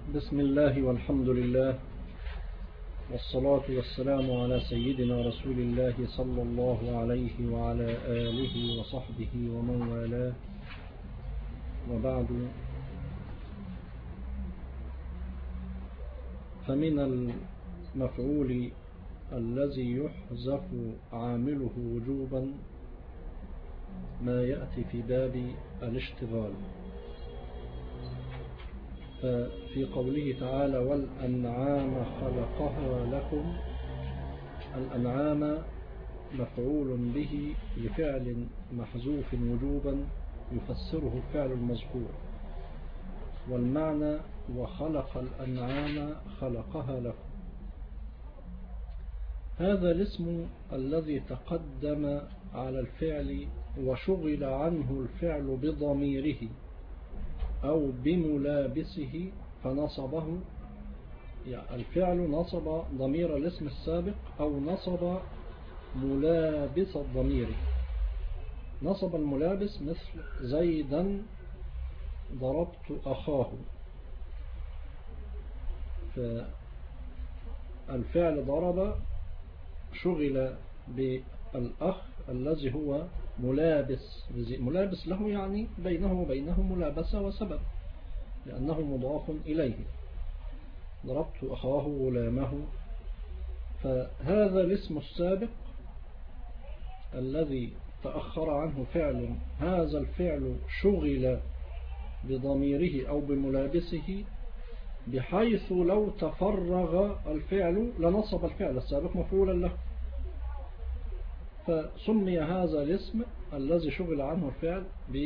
بسم الله والحمد لله والصلاة والسلام على سيدنا رسول الله صلى الله عليه وعلى آله وصحبه ومن والاه، وبعد. فمن المفعول الذي يحذف عامله وجوبا ما يأتي في باب الاشتغال. ففي قوله تعالى والأنعام خلقها لكم، الأنعام مفعول به لفعل محذوف وجوبا يفسره الفعل المذكور، والمعنى وخلق الأنعام خلقها لكم. هذا الاسم الذي تقدم على الفعل وشغل عنه الفعل بضميره أو بملابسه فنصبه، يعني الفعل نصب ضمير الاسم السابق أو نصب ملابس الضمير. نصب الملابس مثل زيدا ضربت أخاه، فالفعل ضرب شغل بالأخ الذي هو ملابس له، يعني بينه وبينه ملابسة وسبب لأنه مضاف إليه. ضربت أخاه غلامه. فهذا الاسم السابق الذي تأخر عنه فعل، هذا الفعل شغل بضميره أو بملابسه بحيث لو تفرغ الفعل لنصب الفعل السابق مفعولا له، فسمي هذا الاسم الذي شغل عنه الفعل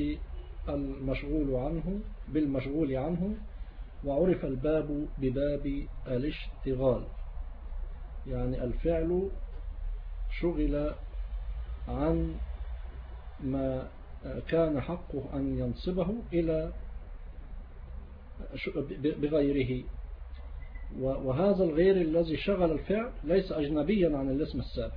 بالمشغول عنه، وعرف الباب بباب الاشتغال، يعني الفعل شغل عن ما كان حقه أن ينصبه إلى بغيره، وهذا الغير الذي شغل الفعل ليس أجنبيا عن الاسم السابق.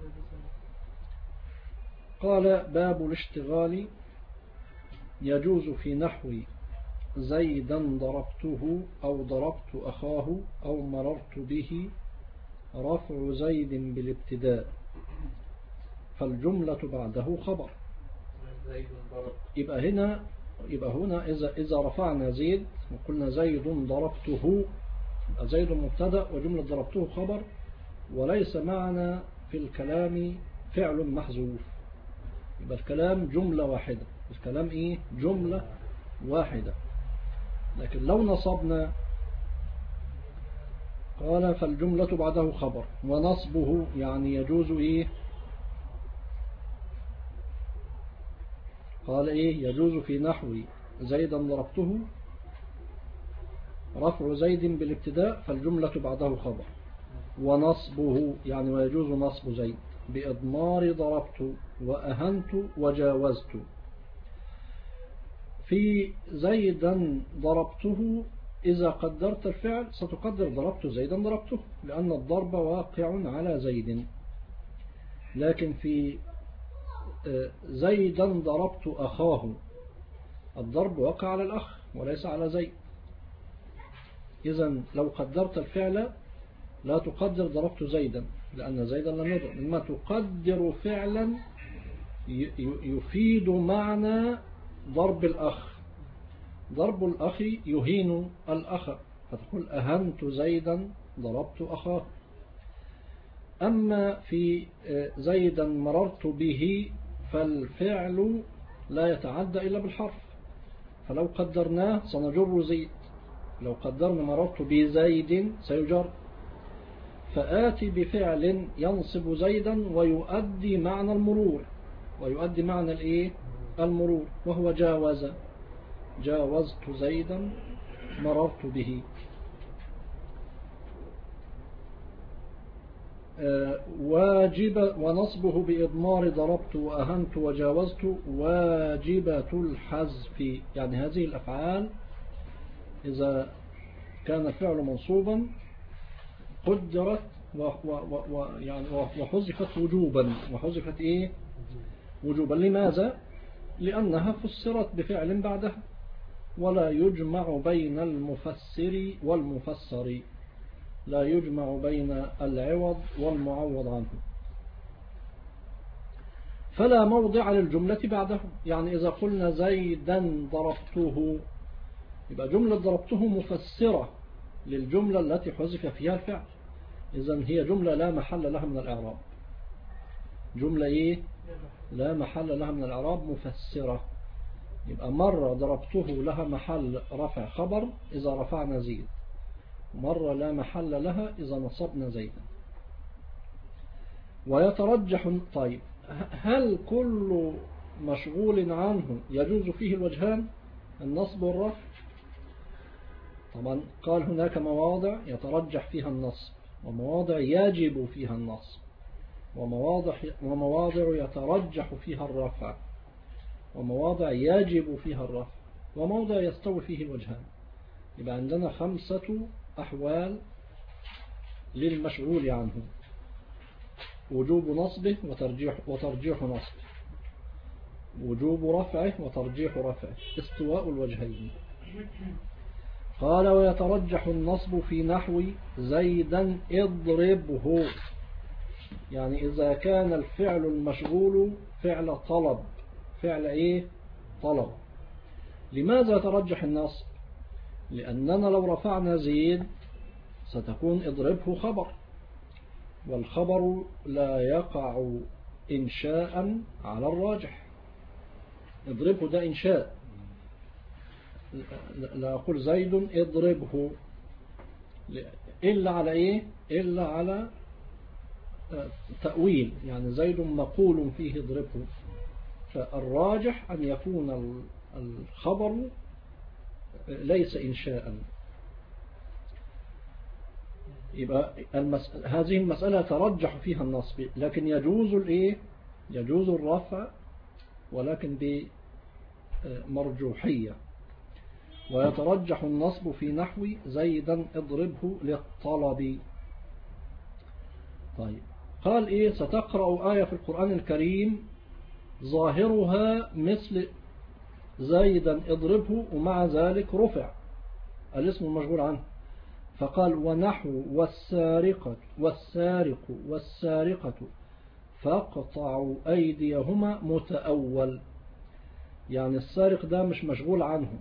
قال باب الاشتغال يجوز في نحو زيدا ضربته أو ضربت أخاه أو مررت به رفع زيد بالابتداء فالجملة بعده خبر. يبقى هنا إذا رفعنا زيد وقلنا زيد ضربته، زيد مبتدأ وجملة ضربته خبر، وليس معنا في الكلام فعل محذوف، يبقى الكلام جملة واحدة. الكلام إيه؟ جملة واحدة. لكن لو نصبنا قال فالجملة بعده خبر، ونصبه يعني يجوز إيه؟ قال إيه؟ يجوز في نحو زيدا ضربته رفع زيد بالابتداء فالجملة بعده خبر، ونصبه يعني ويجوز نصب زيد بإضمار ضربت وأهنت وجاوزت. في زيدا ضربته إذا قدرت الفعل ستقدر ضربت زيدا ضربته، لأن الضرب واقع على زيد. لكن في زيدا ضربت أخاه الضرب وقع على الأخ وليس على زيد. إذن لو قدرت الفعل لا تقدر ضربت زيدا لأن زيدا لم يضرب، إنما تقدر فعلا يفيد معنى ضرب الأخ. ضرب الأخ يهين الأخ، فتقول أهنت زيدا ضربت أخاه. أما في زيدا مررت به فالفعل لا يتعدى إلا بالحرف، فلو قدرناه سنجر زيد، لو قدرنا مررت بزيد سيجر. فآتي بفعل ينصب زيدا ويؤدي معنى المرور، ويؤدي معنى الإيه؟ المرور، وهو جاوز. جاوزت زيدا مررت به. واجب ونصبه بإضمار ضربت وأهنت وجاوزت واجبة الحذف، يعني هذه الأفعال إذا كان الفعل منصوبا قدرت وحذفت وجوبا. وحذفت وجوبا. لماذا؟ لأنها فسرت بفعل بعدها، ولا يجمع بين المفسر والمفسر، لا يجمع بين العوض والمعوض عنه. فلا موضع للجملة بعده، يعني إذا قلنا زيدا ضربته يبقى جملة ضربته مفسرة للجملة التي حذف فيها الفعل، إذن هي جملة لا محل لها من الإعراب. جملة إيه؟ لا محل لها من الإعراب مفسرة. يبقى مرة ضربته لها محل رفع خبر إذا رفعنا زيد، مرة لا محل لها إذا نصبنا زيدا. ويترجح. طيب هل كل مشغول عنه يجوز فيه الوجهان النصب والرفع؟ طبعا قال هناك مواضع يترجح فيها النصب، ومواضع يجب فيها النصب، ومواضع يترجح فيها الرفع، ومواضع يجب فيها الرفع، وموضع يستوي فيه الوجهان. يبقى عندنا 5 أحوال للمشغول عنه: وجوب نصبه وترجيح نصبه، وجوب رفعه وترجيح رفعه، استواء الوجهين. قال ويترجح النصب في نحو زيدا اضربه، يعني إذا كان الفعل المشغول فعل طلب. فعل إيه؟ طلب. لماذا يترجح النصب؟ لأننا لو رفعنا زيد ستكون اضربه خبر، والخبر لا يقع إنشاء على الراجح. اضربه ده إنشاء، لا أقول زيد اضربه إلا على إيه؟ إلا على تأويل، يعني زيد مقول فيه اضربه، فالراجح أن يكون الخبر ليس إنشاء. يبقى هذه المسألة ترجح فيها النصب، لكن يجوز الإيه؟ يجوز الرفع ولكن بمرجوحية. ويترجح النصب في نحو زيدا اضربه للطلب. طيب قال إيه؟ ستقرأ آية في القرآن الكريم ظاهرها مثل زيدا اضربه، ومع ذلك رفع الاسم المشغول عنه، فقال ونحو والسارقة فاقطعوا أيديهما متأول، يعني السارق ده مش مشغول عنه،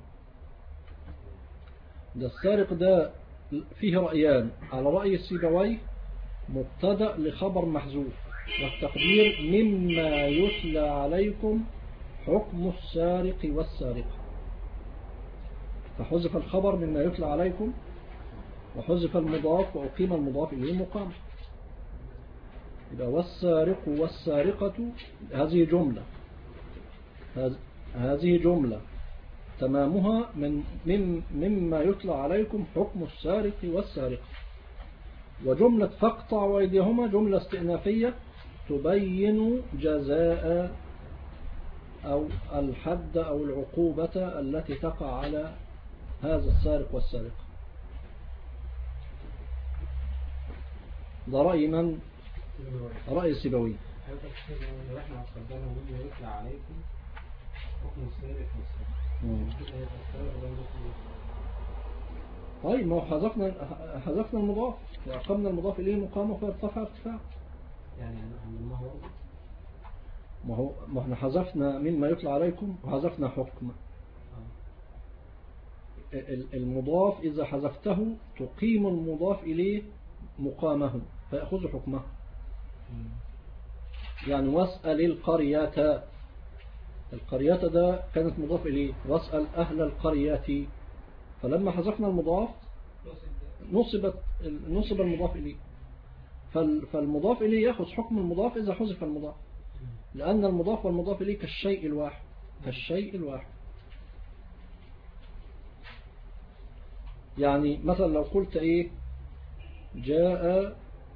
ده السارق ده فيه رأيان. على رأي السيبويه مبتدأ لخبر محذوف، والتقدير مما يتلى عليكم حكم السارق والسارقة، فحذف الخبر مما يتلى عليكم وحذف المضاف وأقيم المضاف إليه مقام. يبقى والسارق والسارقة هذه جملة تمامها مما يتلى عليكم حكم السارق والسارقة. وجملة فاقطعوا أيديهما جملة استئنافية تبين جزاء أو الحد أو العقوبة التي تقع على هذا السارق والسارقة. ده رأي من؟ رأي السيبوي. طيب ما هو حذفنا المضاف وأقمنا المضاف إليه مقامه فارتفع ارتفاع. يعني ما احنا حذفنا مما يطلع عليكم وحذفنا حكم. المضاف إذا حذفته تقيم المضاف إليه مقامه فيأخذ حكمه. يعني واسأل القرية ده كانت مضاف إليه، واسأل أهل القرية، فلما حذفنا المضاف نصب المضاف إليه، فالمضاف إليه يأخذ حكم المضاف إذا حذف المضاف، لأن المضاف والمضاف إليه كالشيء الواحد. يعني مثلا لو قلت إيه جاء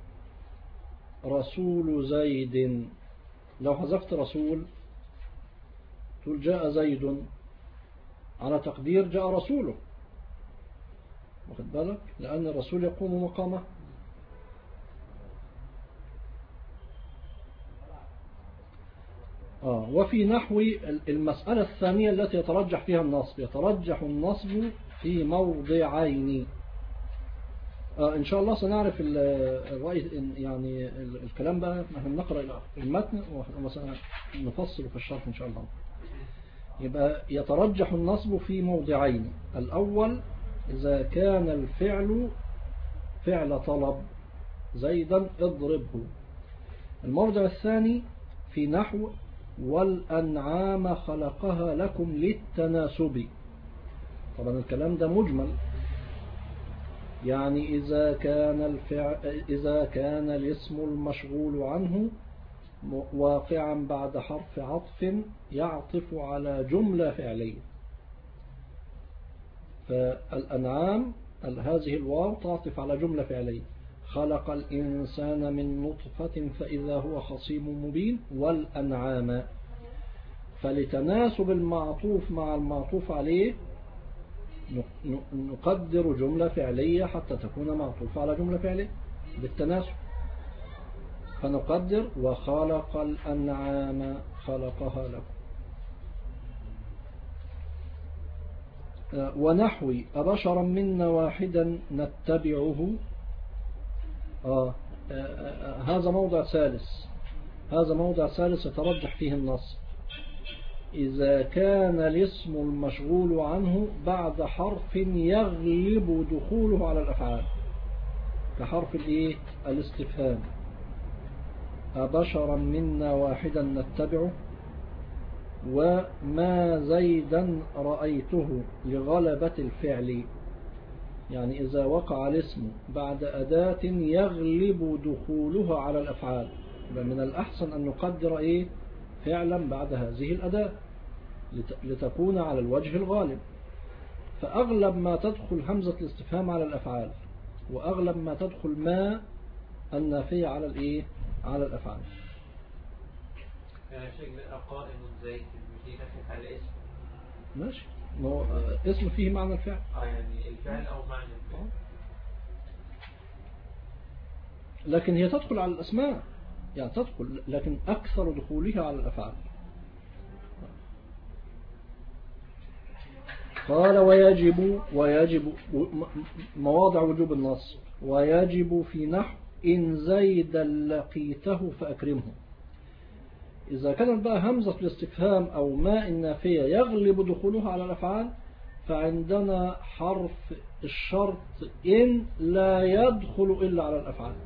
رسول زيد، لو حذفت رسول تقول جاء زيد على تقدير جاء رسوله، واخد بالك، لأن الرسول يقوم مقامه. وفي نحو المسألة الثانية التي يترجح فيها النصب، يترجح النصب في موضعين. إن شاء الله سنعرف الرأي، يعني الكلام بقى نحن نقرأ المتن وسنفصل في الشرح إن شاء الله. يبقى يترجح النصب في موضعين: الأول إذا كان الفعل فعل طلب، زيدا اضربه. الموضع الثاني في نحو والأنعام خلقها لكم للتناسب. طبعا الكلام ده مجمل، يعني إذا كان الاسم المشغول عنه واقعا بعد حرف عطف يعطف على جملة فعلية. فالأنعام هذه الواو تعطف على جملة فعلية: خلق الإنسان من نطفة فإذا هو خصيم مبين والأنعام. فلتناسب المعطوف مع المعطوف عليه نقدر جملة فعلية حتى تكون معطوفة على جملة فعلية بالتناسب، فنقدر وخلق الأنعام خلقها لكم. ونحو أبشرا منا واحدا نتبعه. هذا موضع ثالث يترجح فيه النص: إذا كان الاسم المشغول عنه بعد حرف يغلب دخوله على الأفعال، كحرف الاستفهام: أبشرا منا واحدا نتبعه، وما زيدا رأيته، لغلبة الفعل. يعني إذا وقع الاسم بعد أداة يغلب دخولها على الأفعال، من الأحسن أن نقدر فعلا بعد هذه الأداة لتكون على الوجه الغالب. فأغلب ما تدخل همزة الاستفهام على الأفعال، وأغلب ما تدخل ما النافية على الأفعال. يعني شكل قائم زي في نفس على الاسم ماشي، اسم فيه معنى الفعل. يعني الفعل أو معنى الفعل. لكن هي تدخل على الأسماء، يعني تدخل، لكن أكثر دخولها على الأفعال. قال ويجب مواضع وجوب النصب: ويجب في نحو إن زيدا لقيته فأكرمه. إذا كانت بقى همزة الاستفهام أو ما النافية يغلب دخولها على الأفعال، فعندنا حرف الشرط إن لا يدخل إلا على الأفعال.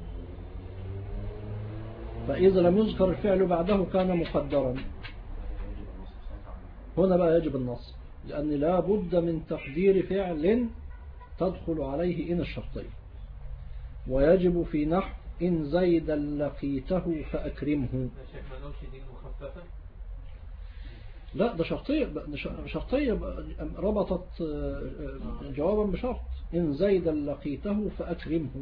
فإذا لم يذكر الفعل بعده كان مقدرا. هنا بقى يجب النصب، لأن لا بد من تقدير فعل تدخل عليه إن الشرطية. ويجب في نحو إن زيدا لقيته فأكرمه. لا، ده شرطية ربطت جوابا بشرط: إن زيدا لقيته فأكرمه.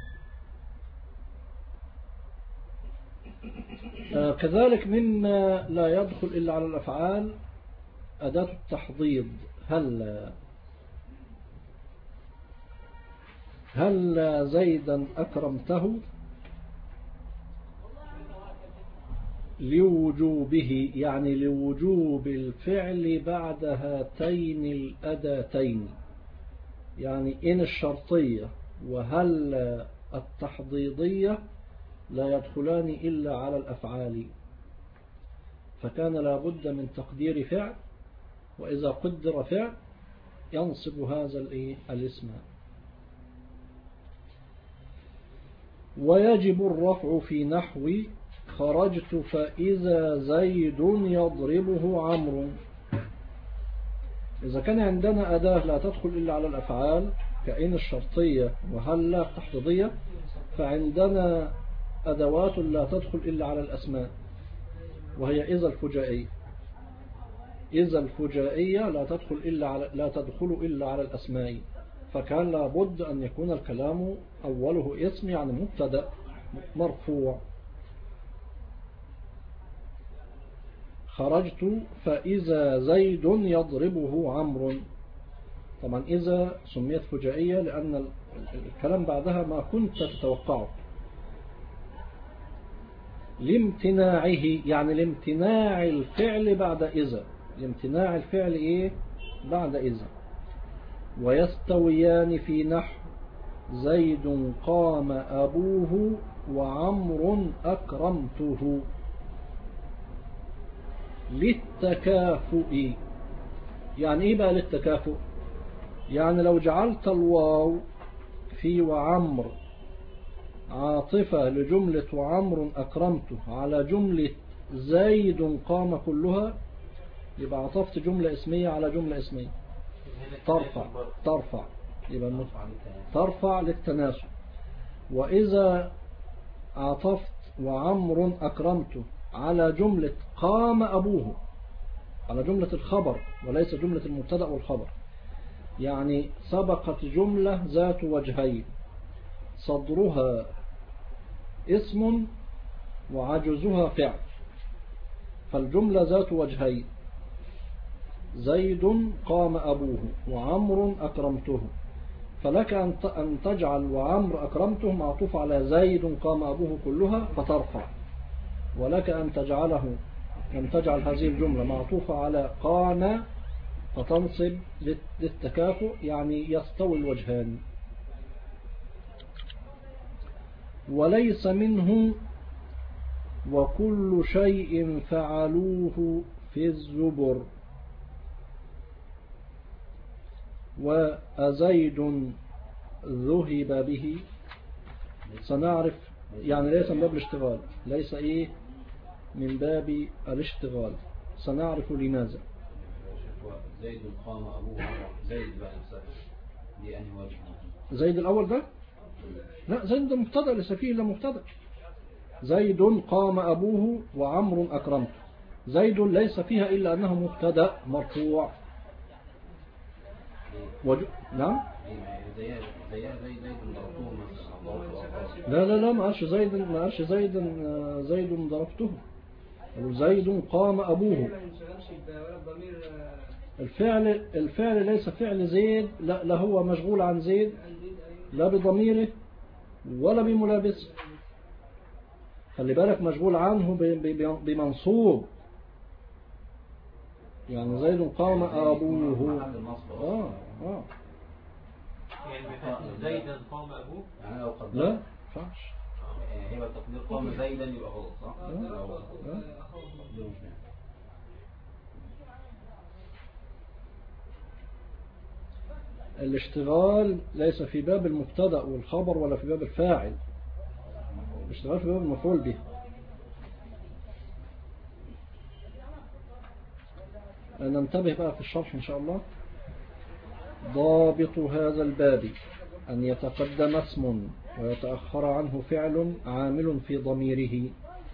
كذلك مما لا يدخل إلا على الأفعال أداة التحضيض: هل زيدا أكرمته، لوجوبه، يعني لوجوب الفعل بعد هاتين الأداتين. يعني إن الشرطية وهل التحضيضية لا يدخلان إلا على الأفعال، فكان لا بد من تقدير فعل، وإذا قدر فعل ينصب هذا الاسم. ويجب الرفع في نحو خرجت فإذا زيد يضربه عمرو. إذا كان عندنا أداة لا تدخل إلا على الأفعال كإن الشرطية وهل لا التحضيضية، فعندنا أدوات لا تدخل إلا على الأسماء، وهي إذا الفجائية. إذا الفجائية لا تدخل إلا على الأسماء، فكان لابد أن يكون الكلام أوله اسم، يعني مبتدأ مرفوع. خرجت فإذا زيد يضربه عمرو. طبعا إذا سميت فجائية لأن الكلام بعدها ما كنت تتوقعه. لامتناعه، يعني لامتناع الفعل بعد إذا، لامتناع الفعل إيه بعد إذا. ويستويان في نحو زيد قام أبوه وعمر أكرمته للتكافؤ. يعني إيه بقى للتكافؤ؟ يعني لو جعلت الواو في وعمر عاطفة لجملة وعمر أكرمته على جملة زيد قام كلها، يبقى عطفت جملة اسمية على جملة اسمية، ترفع يبقى ترفع للتناسب. وإذا عطفت وعمر أكرمته على جملة قام أبوه، على جملة الخبر وليس جملة المبتدأ والخبر، يعني سبقت جملة ذات وجهين صدرها اسم وعجزها فعل، فالجملة ذات وجهين زيد قام أبوه وعمر أكرمته، فلك أن تجعل وعمر أكرمته معطوف على زيد قام أبوه كلها فترفع، ولك أن تجعل هذه الجملة معطوفة على قام فتنصب للتكافؤ، يعني يستوي الوجهان. وليس منه وكل شيء فعلوه في الزبر وأزيد ذهب به. سنعرف يعني ليس من باب الاشتغال، ليس إيه من باب الاشتغال، سنعرف لماذا. زيد قام أبوه، زيد بقى دي أنهي وجه؟ زيد الأول ده؟ لا، زيد ده مبتدأ ليس فيه إلا مبتدأ. زيد قام أبوه وعمر أكرمته، زيد ليس فيها إلا أنه مبتدأ مرفوع. نعم. لا ما قالش زيد، ما قالش زيد ضربته، زيد قام أبوه. الفعل ليس فعل زيد، لا هو مشغول عن زيد لا بضميره ولا بملابسه، خلي بالك مشغول عنه بمنصوب، يعني زيد قام أبوه. يعني زيدا قام أبوه، يعني لو قدر لا فعش هيبقى تقدير قام زيدا يبقى غلط صح؟ الاشتغال ليس في باب المبتدأ والخبر ولا في باب الفاعل، الاشتغال في باب المفعول به. ننتبه بقى في الشرح إن شاء الله. ضابط هذا الباب أن يتقدم اسم ويتأخر عنه فعل عامل في ضميره،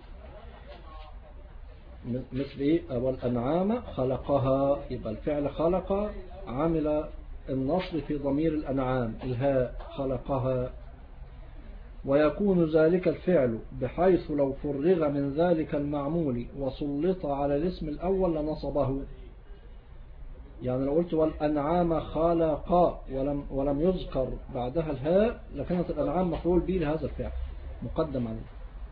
مثل إيه؟ والأنعام خلقها، يبقى الفعل خلق عامل النصب في ضمير الأنعام الهاء خلقها، ويكون ذلك الفعل بحيث لو فرغ من ذلك المعمول وسلط على الاسم الأول لنصبه. يعني لو قلت والأنعام خلق ولم يذكر بعدها الهاء لكانت الأنعام مفعول به لهذا الفعل مقدم عليه.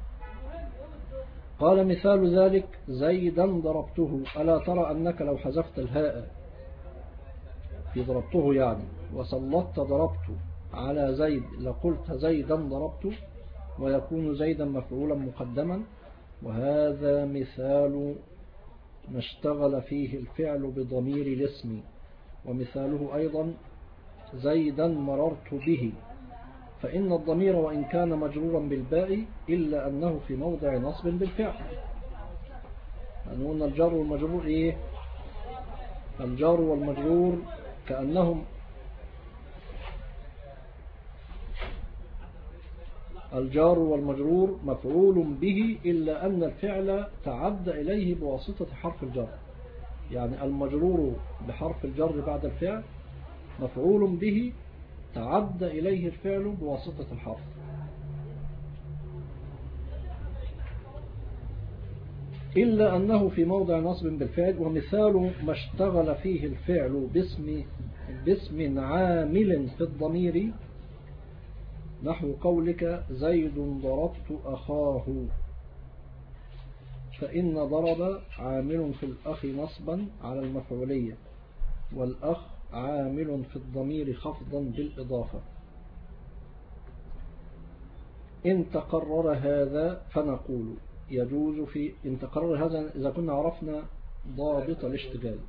قال مثال ذلك زيدا ضربته، ألا ترى أنك لو حذفت الهاء في ضربته يعني وسلطت ضربته على زيد لقلت زيدا ضربته، ويكون زيدا مفعولا مقدما. وهذا مثال ما اشتغل فيه الفعل بضمير الاسم. ومثاله أيضا زيدا مررت به، فإن الضمير وإن كان مجرورا بالباء إلا أنه في موضع نصب بالفعل. يعني قلنا الجار والمجرور إيه؟ الجار والمجرور كأنهم الجار والمجرور مفعول به إلا أن الفعل تعدى إليه بواسطة حرف الجر، يعني المجرور بحرف الجر بعد الفعل مفعول به تعدى إليه الفعل بواسطة الحرف. إلا أنه في موضع نصب بالفعل. ومثال ما اشتغل فيه الفعل باسم عامل في الضمير نحو قولك زيد ضربت أخاه، فإن ضرب عامل في الأخ نصبا على المفعولية، والأخ عامل في الضمير خفضا بالإضافة. إن تقرر هذا فنقول يجوز في إن تقرر هذا إذا كنا عرفنا ضابط الاشتغال.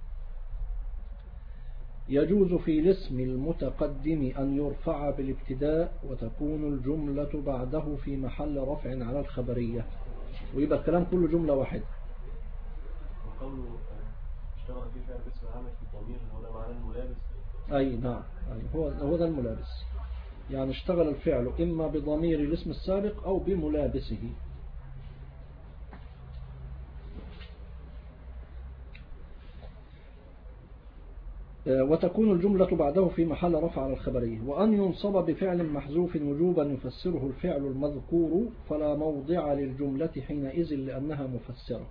يجوز في الاسم المتقدم أن يرفع بالابتداء وتكون الجملة بعده في محل رفع على الخبرية، ويبقى الكلام كله جملة واحدة. وقوله اشتغل في فعل اسم عامل في الضمير هو معنى الملابس. أي نعم، هو ده الملابس، يعني اشتغل الفعل إما بضمير الاسم السابق أو بملابسه. وتكون الجملة بعده في محل رفع على الخبرية. وأن ينصب بفعل محذوف وجوبا يفسره الفعل المذكور فلا موضع للجملة حينئذ لأنها مفسرة.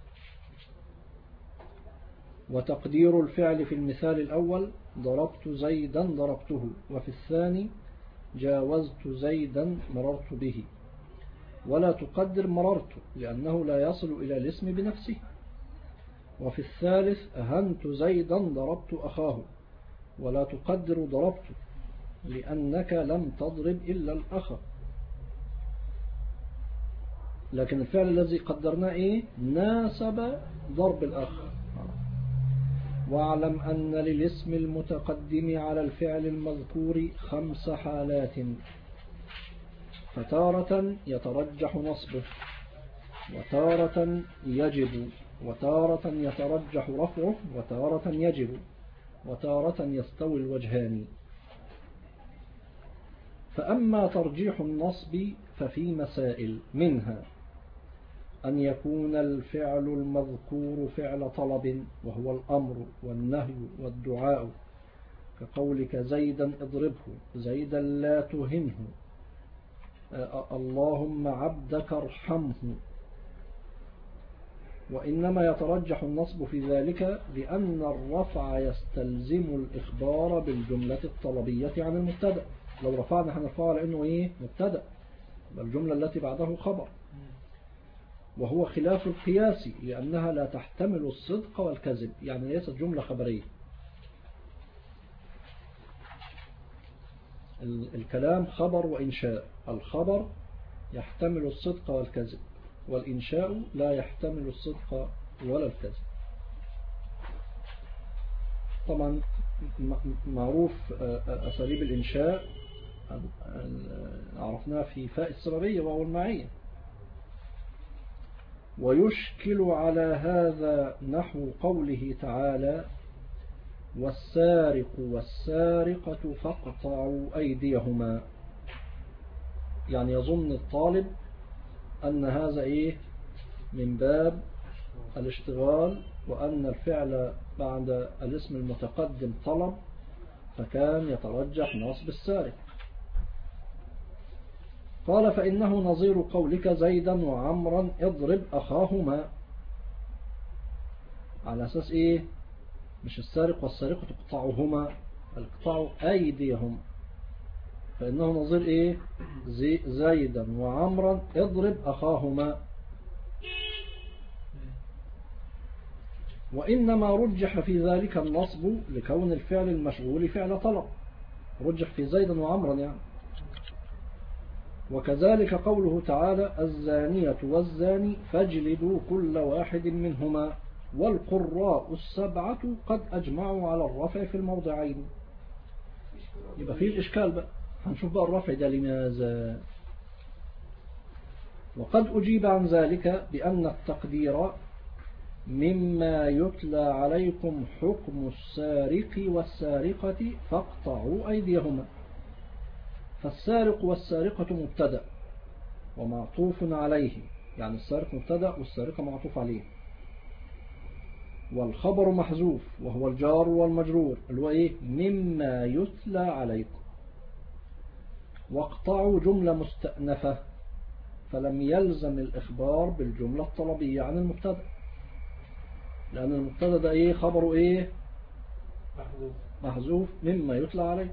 وتقدير الفعل في المثال الأول ضربت زيدا ضربته، وفي الثاني جاوزت زيدا مررت به، ولا تقدر مررت لأنه لا يصل إلى الاسم بنفسه. وفي الثالث أهنت زيدا ضربت أخاه، ولا تقدر ضربت لأنك لم تضرب إلا الأخ. لكن الفعل الذي قدرناه إيه؟ ناسب ضرب الأخ. واعلم أن للاسم المتقدم على الفعل المذكور 5 حالات، فتارة يترجح نصبه، وتارة يجب، وتارة يترجح رفعه، وتارة يجب، وتارة يستوي الوجهان. فأما ترجيح النصب ففي مسائل، منها أن يكون الفعل المذكور فعل طلب وهو الأمر والنهي والدعاء، كقولك زيدا اضربه، زيدا لا تهنه، اللهم عبدك ارحمه. وإنما يترجح النصب في ذلك لأن الرفع يستلزم الإخبار بالجملة الطلبية عن المبتدأ. لو رفعنا هنرفعه لأنه إيه؟ مبتدأ، الجملة التي بعده خبر، وهو خلاف القياس لأنها لا تحتمل الصدق والكذب، يعني ليست جملة خبرية. الكلام خبر وإنشاء، الخبر يحتمل الصدق والكذب، والإنشاء لا يحتمل الصدق ولا الكذب. طبعا معروف أساليب الإنشاء عرفناها في فاء السببية وهو المعية. ويشكل على هذا نحو قوله تعالى والسارق والسارقة فاقطعوا أيديهما، يعني يظن الطالب أن هذا إيه؟ من باب الاشتغال، وأن الفعل بعد الاسم المتقدم طلب، فكان يترجح نصب السارق. قال فإنه نظير قولك زيدا وعمرا اضرب أخاهما، على أساس إيه؟ مش السارق والسارقة تقطعهما، القطعوا أيديهم، فإنه نظير إيه؟ زيدا وعمرا اضرب أخاهما. وإنما رجح في ذلك النصب لكون الفعل المشغول فعل طلب، رجح في زيدا وعمرا يعني. وكذلك قوله تعالى الزانية والزاني فاجلدوا كل واحد منهما، والقراء السبعة قد أجمعوا على الرفع في الموضعين. يبقى فيه الإشكال بقى، هنشوف بقى الرفع ده لماذا. وقد أجيب عن ذلك بأن التقدير مما يتلى عليكم حكم السارق والسارقة فاقطعوا أيديهما، فالسارق والسارقة مبتدأ ومعطوف عليه، يعني السارق مبتدأ والسارقة معطوف عليه، والخبر محذوف وهو الجار والمجرور اللي هو إيه؟ مما يتلى عليكم. واقطعوا جملة مستأنفة فلم يلزم الإخبار بالجملة الطلبية عن المبتدأ، لأن المبتدأ ده إيه؟ خبره إيه؟ محذوف مما يتلى عليه.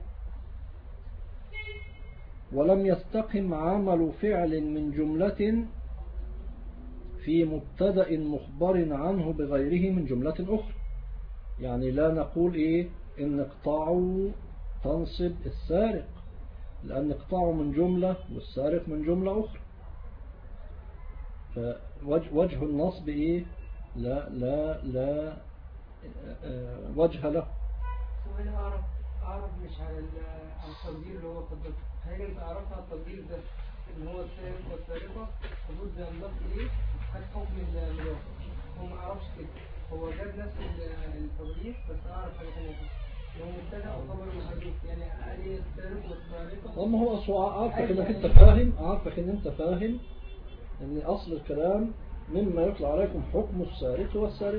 ولم يستقم عمل فعل من جملة في مبتدأ مخبر عنه بغيره من جملة أخرى. يعني لا نقول إيه إن اقطعوا تنصب السارق، لأن اقطعوا من جملة والسارق من جملة أخرى. فوجه النصب إيه؟ لا وجه له. سؤال أعرف مش على التقدير اللي هو قدرته. هل أنت عرفت على التقدير ده إن هو السارق والسارقة المفروض ينضاف إليه خد حكم المضاف؟ هو ما عرفش كده، هو جاب نفس التقدير بس أعرف حاجة ثانية كده. هو مبتدأ وخبر محذوف، يعني قال إيه السارق والسارقة؟ أما هو عارفك إنك أنت فاهم، عارفك إن أنت فاهم إن أصل الكلام مما يطلع عليكم حكم السارق والسارق.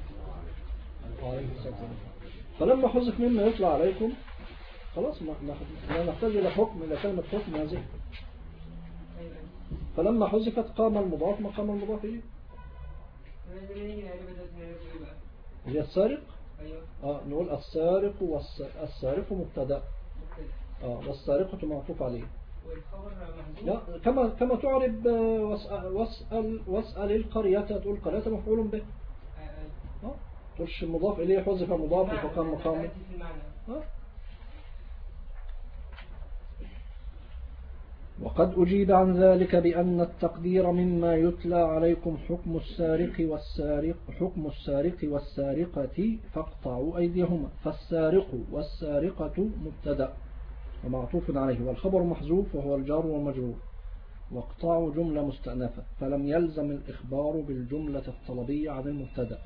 فلما حذف مما يطلع عليكم خلاص ما نحتاج إلى حكم، إلى كلمة حكم هذه. فلما حذفت قام المضاف مقام المضاف إليه. هي السارق. نقول السارق مبتدأ، والسارقة معطوف عليه. لا كما تعرب واسأل القرية، تقول القرية مفعول به. تقولش مضاف إليه حذف مضاف فقام مقامه. وقد أجيب عن ذلك بأن التقدير مما يتلى عليكم حكم السارق والسارقة فاقطعوا أيديهما، فالسارق والسارقة مبتدأ ومعطوف عليه، والخبر محذوف وهو الجار والمجرور، واقطعوا جملة مستأنفة، فلم يلزم الإخبار بالجملة الطلبية عن المبتدأ.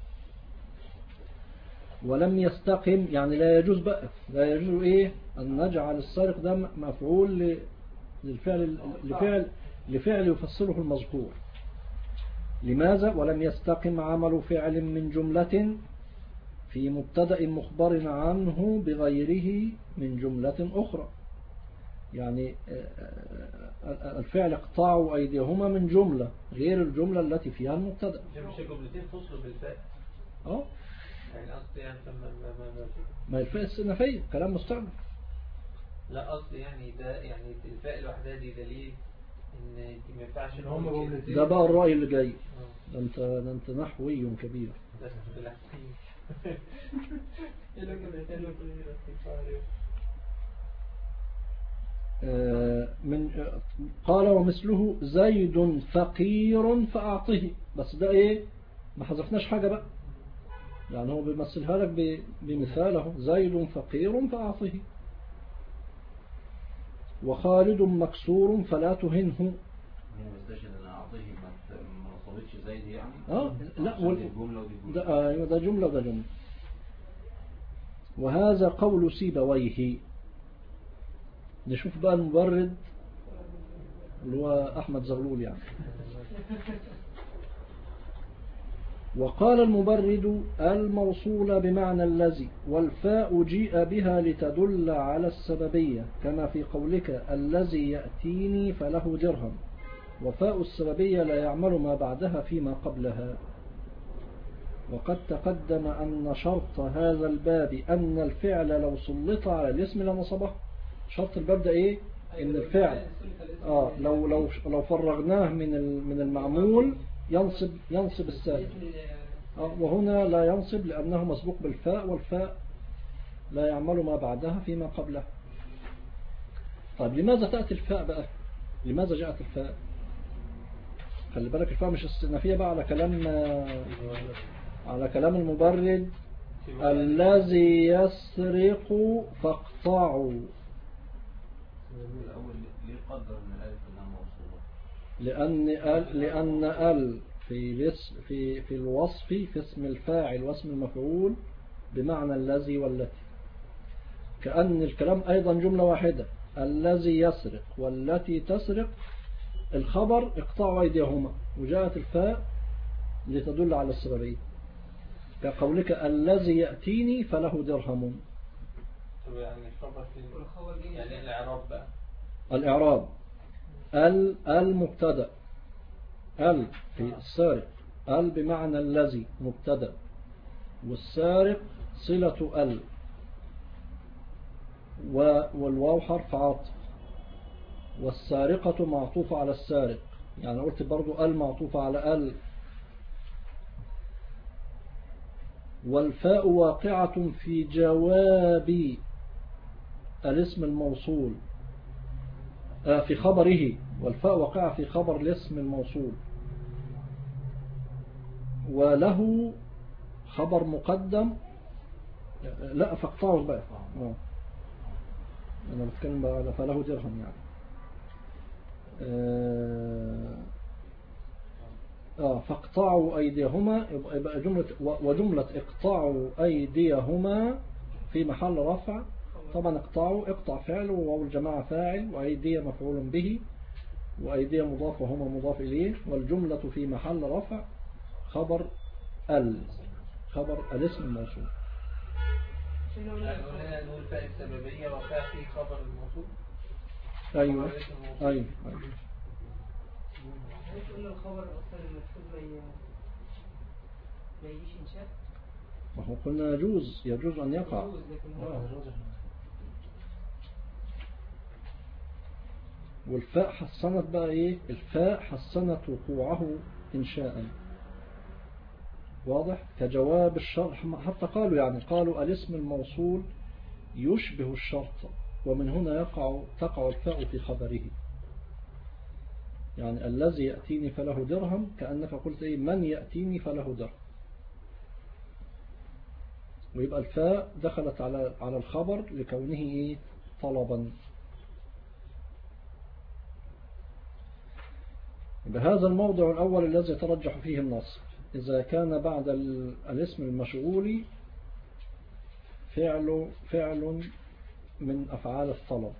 ولم يستقم، يعني لا يجوز أن نجعل السارق ده مفعول لفعل يفسره المذكور. لماذا؟ ولم يستقم عمل فعل من جملة في مبتدأ مخبر عنه بغيره من جملة أخرى. يعني الفعل اقطعوا أيديهما من جملة غير الجملة التي فيها المبتدأ. مش جملتين فصلوا بالفاء. يعني قصدي يعني ما الفاء السنفية كلام مستعمل. لا قصدي يعني ده يعني الفاء الوحدة دي دليل ان دي ما ينفعش ان هم جملتين. ده بقى الرأي اللي جاي. ده انت نحوي كبير. قال ومثله زيد فقير فأعطه، بس ده ايه ما حذفناش حاجة بقى، يعني هو بيمثلها لك بمثاله زيد فقير فأعطه. وخالد مكسور فلا تهنه. لا ده جملة وده جملة. وهذا قول سيبويه. نشوف بقى المبرد اللي هو أحمد زغلول يعني. وقال المبرد الموصول بمعنى الذي، والفاء جيء بها لتدل على السببية، كما في قولك الذي يأتيني فله درهم، وفاء السببية لا يعمل ما بعدها فيما قبلها. وقد تقدم أن شرط هذا الباب أن الفعل لو سلط على الاسم لنصبه. شرط الباب ده إيه؟ إن الفعل لو فرغناه من المعمول ينصب السابق، وهنا لا ينصب لأنه مسبوق بالفاء، والفاء لا يعمل ما بعدها فيما قبله. طيب لماذا تأتي الفاء بقى؟ لماذا جاءت الفاء؟ خلي بالك الفاء مش استئنافية بقى على كلام المبرد. الذي يسرق فاقطعوا. لأن ال في الوصف في اسم الفاعل واسم المفعول بمعنى الذي والتي، كأن الكلام أيضا جملة واحدة. الذي يسرق والتي تسرق الخبر اقطعوا أيديهما، وجاءت الفاء لتدل على السببية، كقولك الذي يأتيني فله درهم. يعني الخبر يعني الإعراب بقى. الإعراب المبتدأ في السارق بمعنى الذي مبتدأ، والسارق صلة والواو حرف عاطف، والسارقة معطوفة على السارق. يعني قلت برضو معطوفة على والفاء واقعة في جواب الاسم الموصول في خبره، والفاء واقعة في خبر الاسم الموصول، وله خبر مقدم. لا فاقطعوا بقى، أنا بتكلم بقى على فله درهم يعني. فاقطعوا أيديهما، يبقى جملة وجملة اقطعوا أيديهما في محل رفع. طبعا اقطع فعل وواو الجماعة فاعل، وأيدي مفعول به، وأيدي مضاف وهما مضاف إليه، والجملة في محل رفع خبر الاسم الموصول. نقول فاء السببية وفاء في خبر الموصول. أيوة. قلنا الخبر أصلا المكتوب ما يجيش إنشاء. ما هو قلنا يجوز أن يقع. والفاء حسنت بقى إيه؟ الفاء حسنت وقوعه إنشاء. واضح؟ كجواب الشرط، حتى قالوا الاسم الموصول يشبه الشرط، ومن هنا تقع الفاء في خبره. يعني الذي يأتيني فله درهم، كأنك قلت إيه؟ من يأتيني فله درهم. ويبقى الفاء دخلت على الخبر لكونه إيه؟ طلبا. بهذا الموضع الأول الذي يترجح فيه النص، إذا كان بعد الاسم المشغول فعل من أفعال الطلب.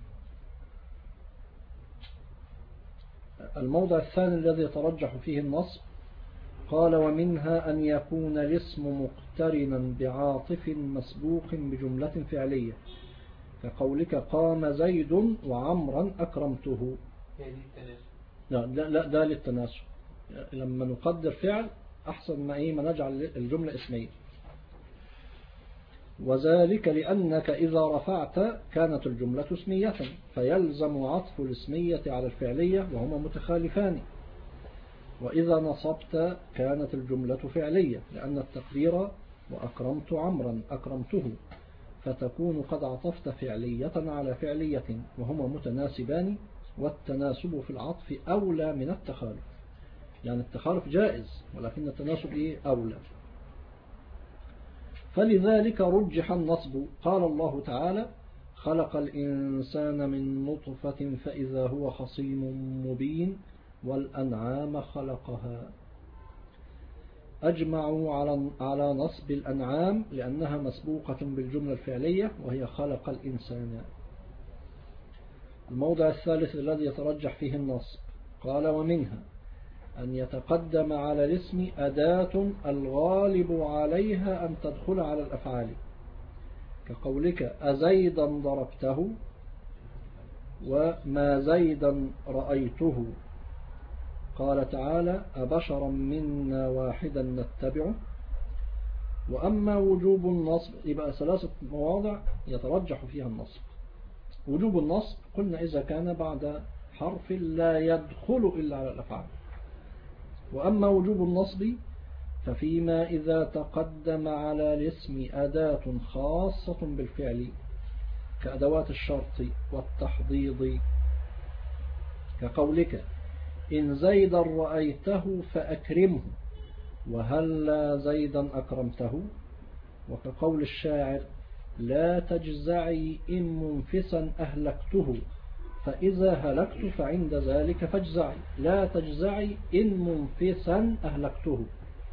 الموضع الثاني الذي يترجح فيه النص، قال ومنها أن يكون الاسم مقترنا بعاطف مسبوق بجملة فعلية، كقولك قام زيد وعمرا أكرمته. لا ده للتناسب. لما نقدر فعل أحسن ما نجعل الجملة اسمية. وذلك لأنك إذا رفعت كانت الجملة اسمية، فيلزم عطف الاسمية على الفعلية وهما متخالفان. وإذا نصبت كانت الجملة فعلية، لأن التقدير وأكرمت عمرا أكرمته، فتكون قد عطفت فعلية على فعلية وهما متناسبان، والتناسب في العطف أولى من التخالف. يعني التخالف جائز ولكن التناسب أولى. فلذلك رجح النصب. قال الله تعالى خلق الإنسان من نطفة فإذا هو خصيم مبين والأنعام خلقها. أجمعوا على نصب الأنعام لأنها مسبوقة بالجملة الفعلية وهي خلق الإنسان. الموضع الثالث الذي يترجح فيه النصب، قال ومنها أن يتقدم على الاسم أداة الغالب عليها أن تدخل على الأفعال، كقولك أزيدا ضربته وما زيدا رأيته. قال تعالى أبشرا منا واحدا نتبعه. وأما وجوب النصب، يبقى 3 مواضع يترجح فيها النصب. وجوب النصب قلنا إذا كان بعد حرف لا يدخل إلا على الأفعال. وأما وجوب النصب ففيما إذا تقدم على الاسم أداة خاصة بالفعل كأدوات الشرط والتحضيض، كقولك إن زيدا رأيته فأكرمه وهلا زيدا أكرمته، وكقول الشاعر لا تجزعي إن منفسا أهلكته فإذا هلكت فعند ذلك فاجزعي. لا تجزعي إن منفسا أهلكته،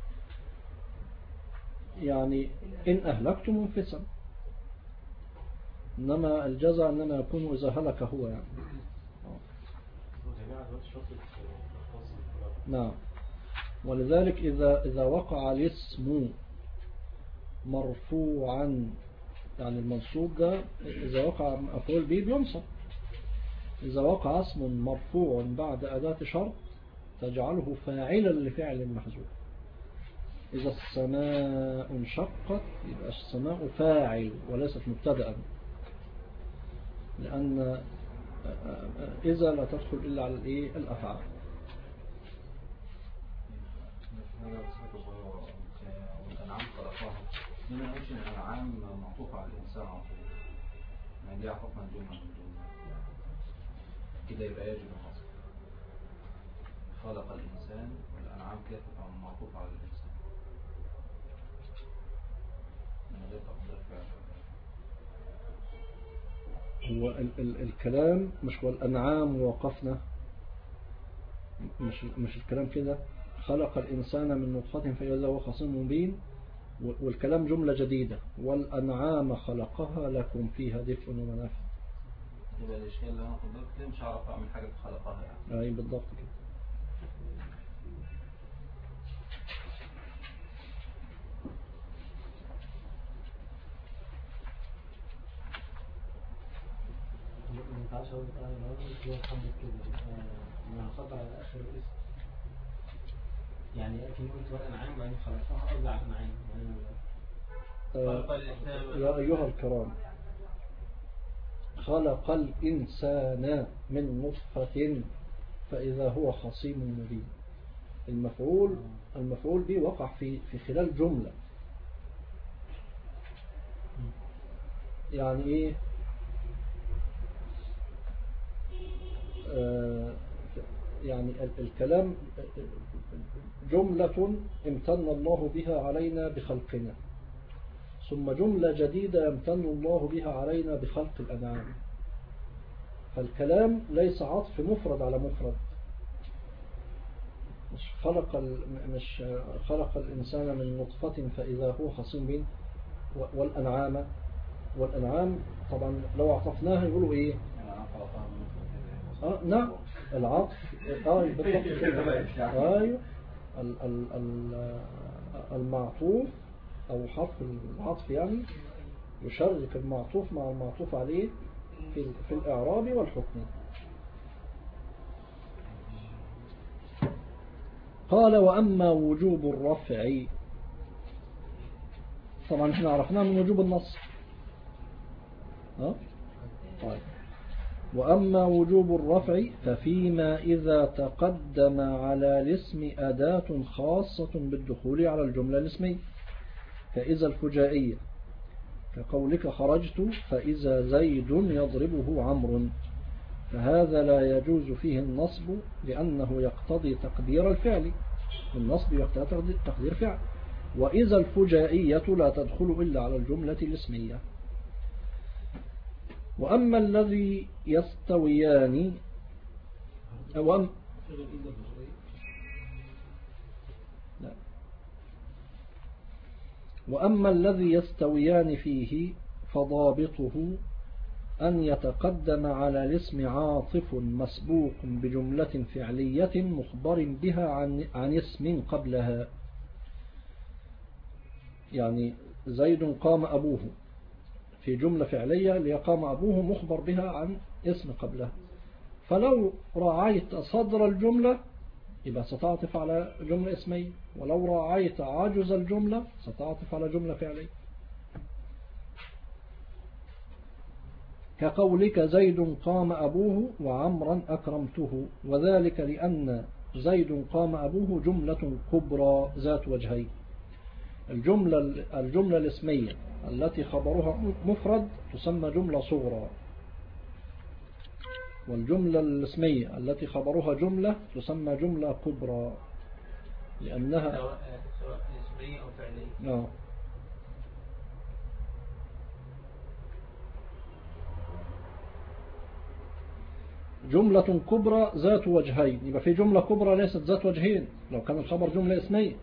يعني إن أهلكت منفسا، إنما الجزع إنما يكون إذا هلك هو يعني. نعم. ولذلك إذا وقع الاسم مرفوعا، يعني المنصوب ده إذا وقع مفعول به بينصب. إذا وقع اسم مرفوع بعد أداة شرط تجعله فاعلا لفعل محذوف. إذا السماء انشقت يبقى السماء فاعل وليست مبتدأ، لأن إذا لا تدخل إلا على الأفعال. والأنعام خلقها لما نقولش إن الأنعام معطوف على الإنسان على طول، يعني ليها حكم الجملة من دون كده يبقى يجب الحصر. خلق الإنسان والأنعام كده تبقى معطوف على الإنسان من غير تقدير فعل. هو الكلام مش والأنعام وقفنا، مش الكلام كده خلق الإنسان من نطفة فإذا هو خصيم مبين، والكلام جملة جديدة والأنعام خلقها لكم فيها دفء ومنافع. يبقى الإشكال اللي أنا قدرت كده مش هعرف أعمل حاجة خلقها يعني. أي بالضبط كده. يعني أكيد قلت والأنعام وأن خلقها أوزع الأنعام. يا أيها الكرام، خلق الإنسان من نطفة فإذا هو خصيم مبين. المفعول به وقع في خلال جملة. يعني إيه؟ يعني الكلام جملة امتن الله بها علينا بخلقنا، ثم جملة جديدة يمتن الله بها علينا بخلق الأنعام. فالكلام ليس عطف مفرد على مفرد، مش خلق الإنسان من نطفة فإذا هو خصيم بين. والأنعام طبعا لو عطفناها يقولوا إيه؟ نعم العطف أيوه المعطوف أو حرف العطف يعني يشرك المعطوف مع المعطوف عليه في الإعراب والحكم. قال وأما وجوب الرفع، طبعا احنا عرفناه من وجوب النص. طيب وأما وجوب الرفع ففيما إذا تقدم على الاسم أداة خاصة بالدخول على الجملة الاسمية، كإذا الفجائية، كقولك خرجت فإذا زيد يضربه عمرو، فهذا لا يجوز فيه النصب لأنه يقتضي تقدير الفعل، النصب يقتضي تقدير فعل. وإذا الفجائية لا تدخل إلا على الجملة الاسمية. وأما الذي يستويان وأما الذي يستويان فيه فضابطه أن يتقدم على الاسم عاطف مسبوق بجملة فعلية مخبر بها عن اسم قبلها. يعني زيد قام أبوه في جملة فعلية ليقام أبوه مخبر بها عن اسم قبلها، فلو راعيت صدر الجملة يبقى ستعطف على جملة اسمية، ولو راعيت عجز الجملة ستعطف على جملة فعلية. كقولك زيد قام أبوه وعمرا أكرمته، وذلك لأن زيد قام أبوه جملة كبرى ذات وجهين. الجملة الاسمية التي خبرها مفرد تسمى جملة صغرى، والجملة الاسمية التي خبرها جملة تسمى جملة كبرى لأنها سواء اسمية أو فعلية. جملة كبرى ذات وجهين، يبقى في جملة كبرى ليست ذات وجهين لو كان الخبر جملة اسمية.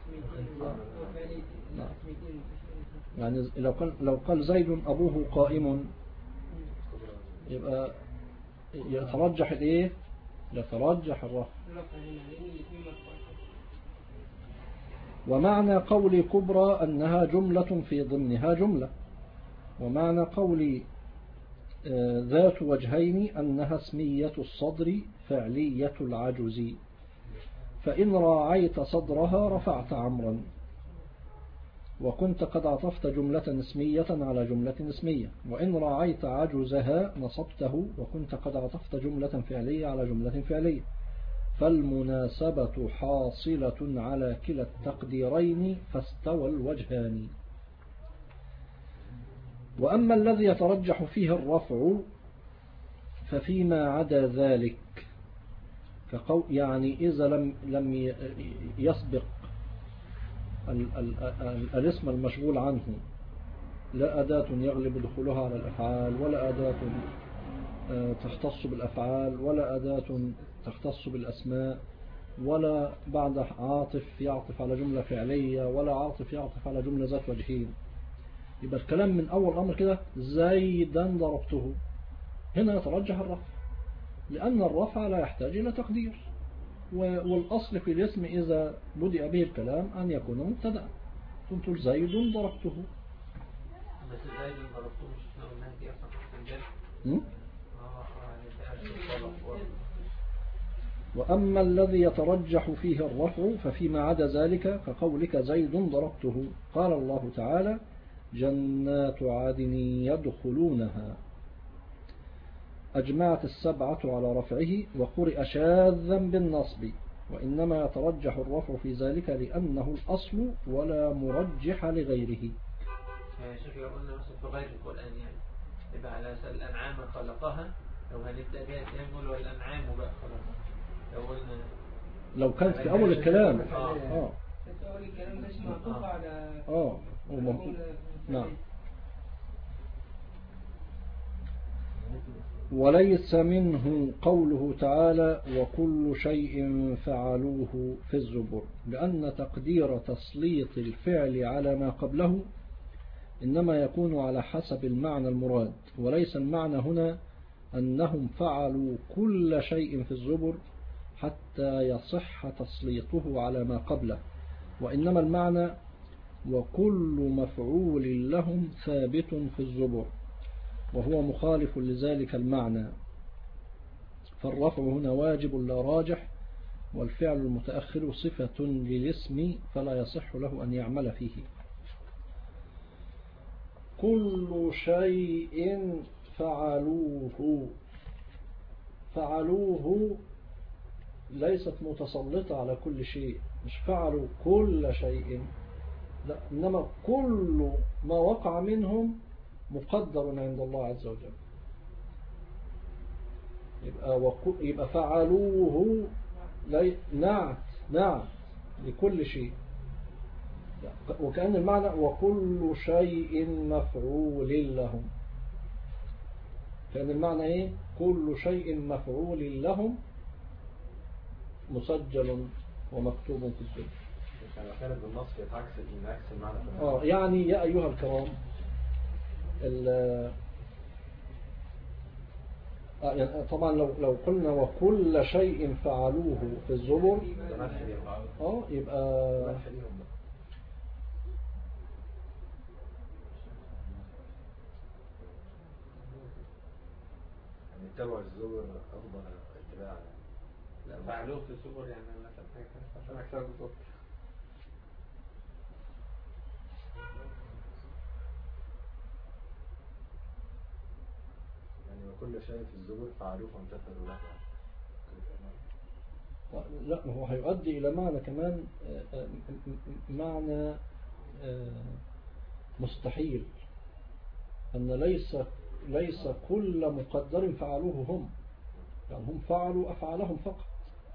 يعني لو قال زيد أبوه قائم يبقى يترجح الايه؟ يترجح الرفع. ومعنى قولي كبرى أنها جملة في ضمنها جملة، ومعنى قولي ذات وجهين أنها اسمية الصدر فعلية العجز، فإن راعيت صدرها رفعت عمرا، وكنت قد عطفت جملة اسمية على جملة اسمية، وإن راعيت عجزها نصبته وكنت قد عطفت جملة فعلية على جملة فعلية، فالمناسبة حاصلة على كلا التقديرين فاستوى الوجهان. وأما الذي يترجح فيه الرفع ففيما عدا ذلك يعني إذا لم يسبق الاسم المشغول عنه لا أداة يغلب دخولها على الأفعال، ولا أداة تختص بالأفعال، ولا أداة تختص بالأسماء، ولا بعد عاطف يعطف على جملة فعلية، ولا عاطف يعطف على جملة ذات وجهين. يبقى الكلام من أول أمر كده زيدا ضربته، هنا يترجح الرفع، لأن الرفع لا يحتاج إلى تقدير، والأصل في الاسم إذا بدأ به الكلام أن يكون مبتدأ. كنت زيد ضربته. بس زيد ضربته مش احنا قلناها دي اصلا في الجد. وأما الذي يترجح فيه الرفع ففيما عدا ذلك كقولك زيد ضربته. قال الله تعالى جنات عدن يدخلونها. أجمعت السبعة على رفعه وقرئ شاذا بالنصب، وإنما يترجح الرفع في ذلك لأنه الأصل ولا مرجح لغيره. يعني شوف لو قلنا مثلا في غير القرآن يعني يبقى على أساس الأنعام خلقها، لو هنبدأ بها نقول والأنعام بقى خلقها. لو قلنا لو كانت في أول الكلام في أول الكلام مش معطوف على نعم. وليس منه قوله تعالى وكل شيء فعلوه في الزبر، لأن تقدير تسليط الفعل على ما قبله إنما يكون على حسب المعنى المراد، وليس المعنى هنا أنهم فعلوا كل شيء في الزبر حتى يصح تسليطه على ما قبله، وإنما المعنى وكل مفعول لهم ثابت في الزبر، وهو مخالف لذلك المعنى. فالرفع هنا واجب لا راجح، والفعل المتأخر صفة للاسم فلا يصح له أن يعمل فيه. كل شيء فعلوه ليست متسلطة على كل شيء، مش فعلوا كل شيء، لا، إنما كل ما وقع منهم مقدر عند الله عز وجل. يبقى فعلوه نعت لكل شيء، وكأن المعنى وكل شيء مفعول لهم. كأن المعنى ايه؟ كل شيء مفعول لهم مسجل ومكتوب في الزبر. يعني كانت بالنص يتعكس المعنى. يعني يا أيها الكرام يعني طبعا لو قلنا وكل شيء فعلوه في الزبر يبقى اتبعوا الزبر أفضل اتباعا. لا فعلوه في الزبر يعني عشان أكثر بالضبط. يعني وكل شيء في الزبر فعلوه وامتثلوا له. لا، هو هيؤدي إلى معنى كمان، معنى مستحيل، أن ليس كل مقدر فعلوه هم، يعني هم فعلوا أفعالهم فقط.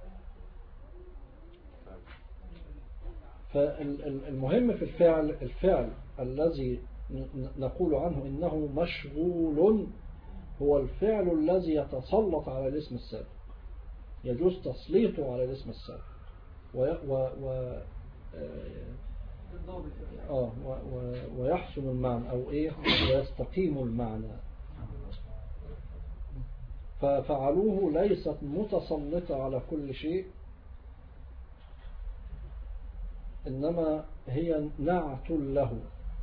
فالمهم في الفعل الذي نقول عنه إنه مشغول هو الفعل الذي يتسلط على الاسم السابق، يجوز تسليطه على الاسم السابق ويحسن المعنى أو إيه ويستقيم المعنى. ففعلوه ليست متسلطة على كل شيء، إنما هي نعت له،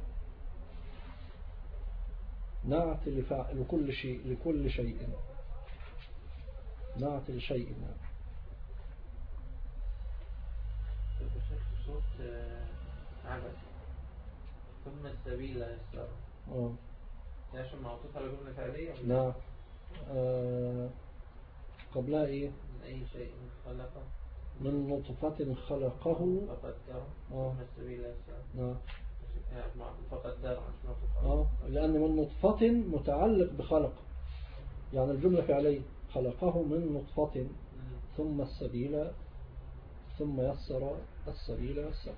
نعت لكل شيء نعت لشيء. صوت عبث ثم السبيل يسر. عشان معطوف على جملة فعلية. نعم. قبلها ايه؟ من اي شيء خلقه، من نطفة خلقه فقدره ثم السبيل يسر. نعم. فقدر عن لأن من نطفة متعلق بخلق، يعني الجملة فعلية، خلقه من نطفة ثم السبيل، ثم يسر السبيل يسر.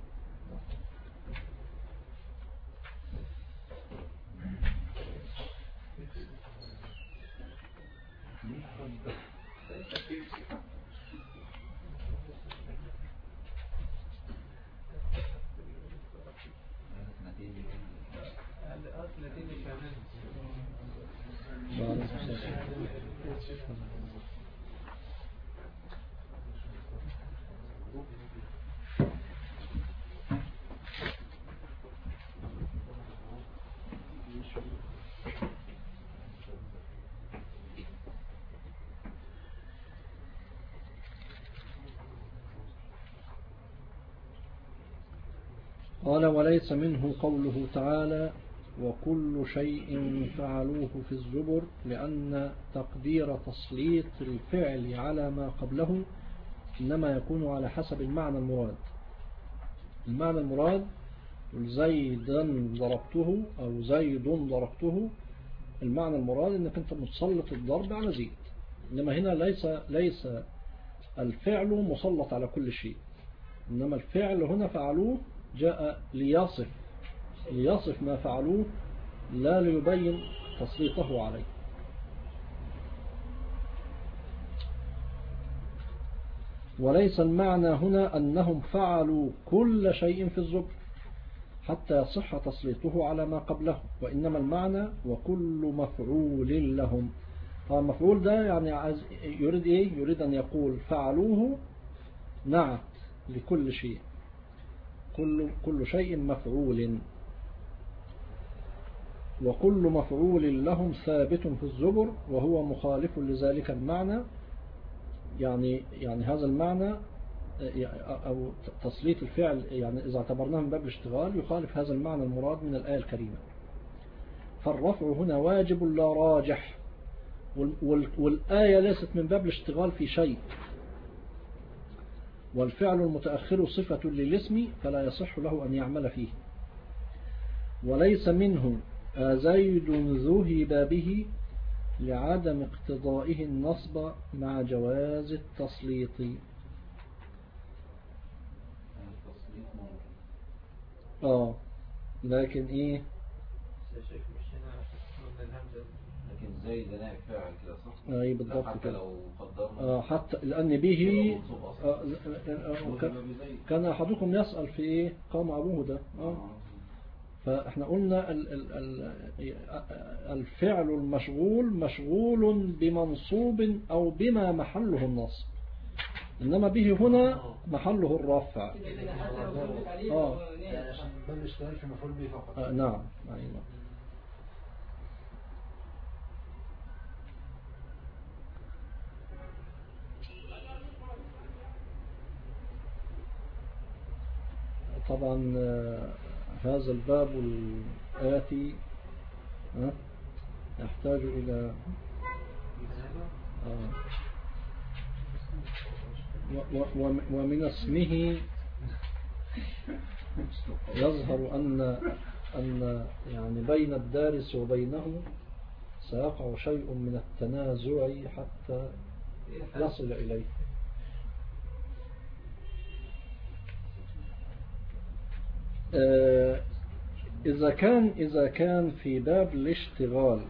قال وليس منه قوله تعالى وكل شيء فعلوه في الزبر، لأن تقدير تسليط الفعل على ما قبله إنما يكون على حسب المعنى المراد. المعنى المراد زيدا ضربته أو زيد ضربته، المعنى المراد أنك أنت متسلط الضرب على زيد، إنما هنا ليس الفعل مسلط على كل شيء، إنما الفعل هنا فعلوه جاء ليصف ما فعلوه لا ليبين تسليطه عليه. وليس المعنى هنا أنهم فعلوا كل شيء في الزبر حتى يصح تسليطه على ما قبله، وإنما المعنى وكل مفعول لهم. فالمفعول ده يعني يريد إيه؟ يريد أن يقول فعلوه نعت لكل شيء، كل شيء مفعول، وكل مفعول لهم ثابت في الزبر وهو مخالف لذلك المعنى. يعني هذا المعنى أو تسليط الفعل، يعني إذا اعتبرناه من باب الاشتغال يخالف هذا المعنى المراد من الآية الكريمة. فالرفع هنا واجب لا راجح، والآية ليست من باب الاشتغال في شيء، والفعل المتأخر صفة للاسم فلا يصح له أن يعمل فيه. وليس منه زيد ذهب به لعدم اقتضائه النصب مع جواز التسليط. لكن ايه لكن زي ده نائب فاعل كده صح؟ اي بالضبط حتى كده. لو قدرنا حتى لأن به كان أحدكم يسأل في ايه قام أبوه ده. فاحنا قلنا الفعل المشغول مشغول بمنصوب أو بما محله النصب، إنما به هنا محله الرفع. بل الاشتغال في مفعول به فقط. نعم أيوة. طبعا هذا الباب الآتي يحتاج إلى ومن اسمه يظهر أن يعني بين الدارس وبينه سيقع شيء من التنازع حتى يصل إليه. إذا كان في باب الاشتغال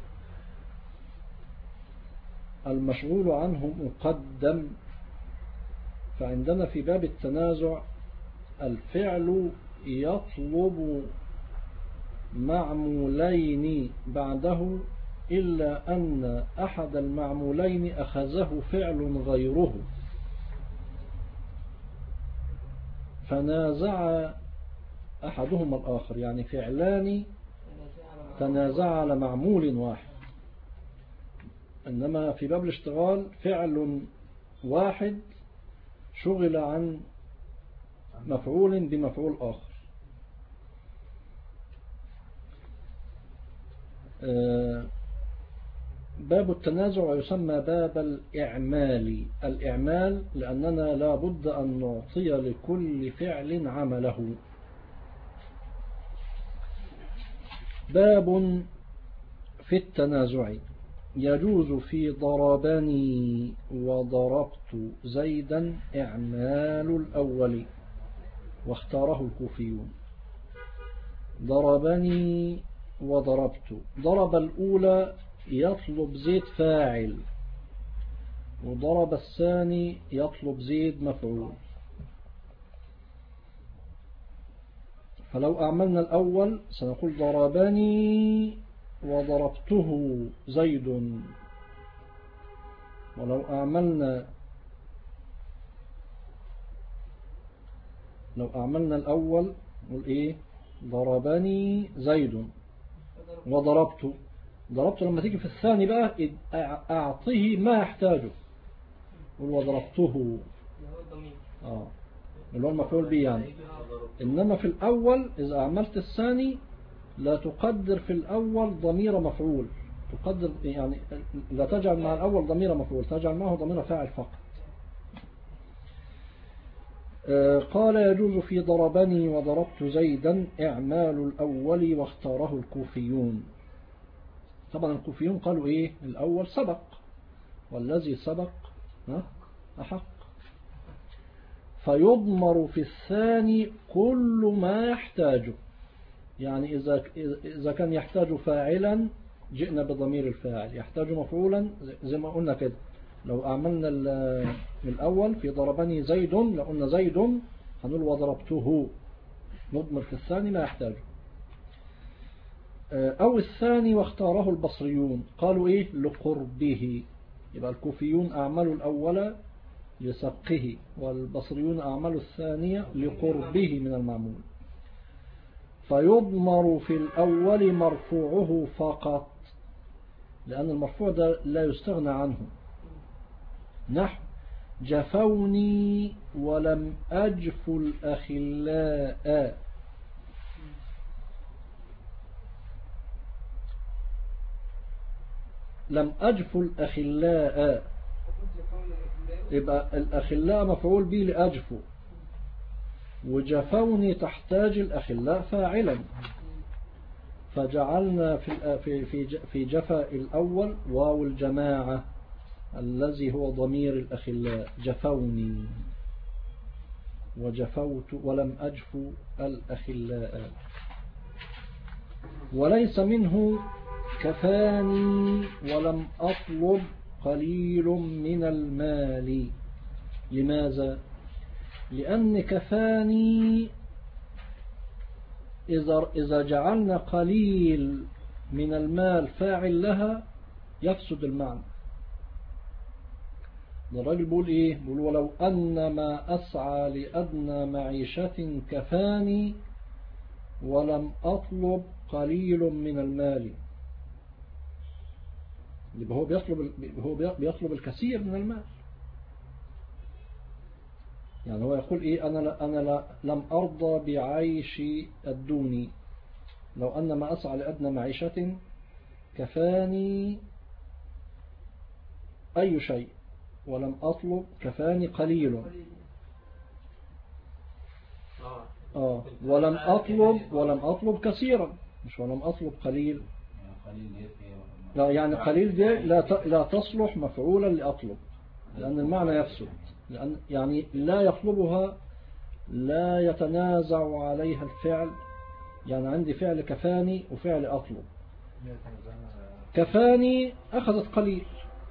المشغول عنه مقدم، فعندنا في باب التنازع الفعل يطلب معمولين بعده إلا أن أحد المعمولين أخذه فعل غيره، فنازع أحدهما الآخر، يعني فعلان تنازع على معمول واحد. إنما في باب الاشتغال فعل واحد شغل عن مفعول بمفعول آخر. باب التنازع يسمى باب الإعمال لأننا لا بد أن نعطي لكل فعل عمله. باب في التنازع. يجوز في ضربني وضربت زيدا إعمال الأول واختاره الكوفيون. ضربني وضربت، ضرب الأولى يطلب زيد فاعل، وضرب الثاني يطلب زيد مفعول. فلو أعملنا الأول سنقول ضربني وضربته زيد، ولو أعملنا الأول نقول إيه؟ ضربني زيد وضربته. ضربته لما تيجي في الثاني بقى أعطيه ما يحتاجه، وضربته اللي هو المفعول به يعني. إنما في الأول إذا أعملت الثاني لا تقدر في الأول ضمير مفعول، تقدر يعني لا تجعل مع الأول ضمير مفعول، تجعل معه ضمير فاعل فقط. قال يجوز في ضربني وضربت زيدا إعمال الأول واختاره الكوفيون. طبعا الكوفيون قالوا إيه؟ الأول سبق، والذي سبق أحق. فيضمر في الثاني كل ما يحتاجه، يعني إذا كان يحتاج فاعلا جئنا بضمير الفاعل، يحتاج مفعولا زي ما قلنا كده. لو أعملنا الأول في ضربني زيد، لو قلنا زيد هنقول وضربته، نضمر في الثاني ما يحتاجه. أو الثاني واختاره البصريون، قالوا إيه؟ لقربه. يبقى الكوفيون أعملوا الأول لسبقه، والبصريون أعملوا الثانية لقربه من المعمول. فيضمر في الأول مرفوعه فقط، لأن المرفوع ده لا يستغنى عنه. نحو جفوني ولم أجف الأخلاء. لم أجف الأخلاء، يبقى الأخلاء مفعول به لأجفو، وجفوني تحتاج الأخلاء فاعلا، فجعلنا في جفا الأول واو الجماعة الذي هو ضمير الأخلاء، جفوني وجفوت ولم أجف الأخلاء. وليس منه كفاني ولم أطلب قليل من المال. لماذا؟ لأن كفاني إذا جعلنا قليل من المال فاعل لها يفسد المعنى. الراجل بيقول إيه؟ بيقول ولو أن ما أسعى لأدنى معيشة كفاني ولم أطلب قليل من المال. هو بيطلب الكثير من المال. يعني هو يقول إيه؟ أنا لم أرضى بعيش الدوني، لو أن ما أسعى لأدنى معيشة كفاني أي شيء ولم أطلب كفاني قليل. ولم أطلب كثيرا، مش ولم أطلب قليل. لا يعني قليل دي لا تصلح مفعولا لأطلب، لأن المعنى يفسد، لأن يعني لا يطلبها، لا يتنازع عليها الفعل. يعني عندي فعل كفاني وفعل أطلب. كفاني أخذت قليل،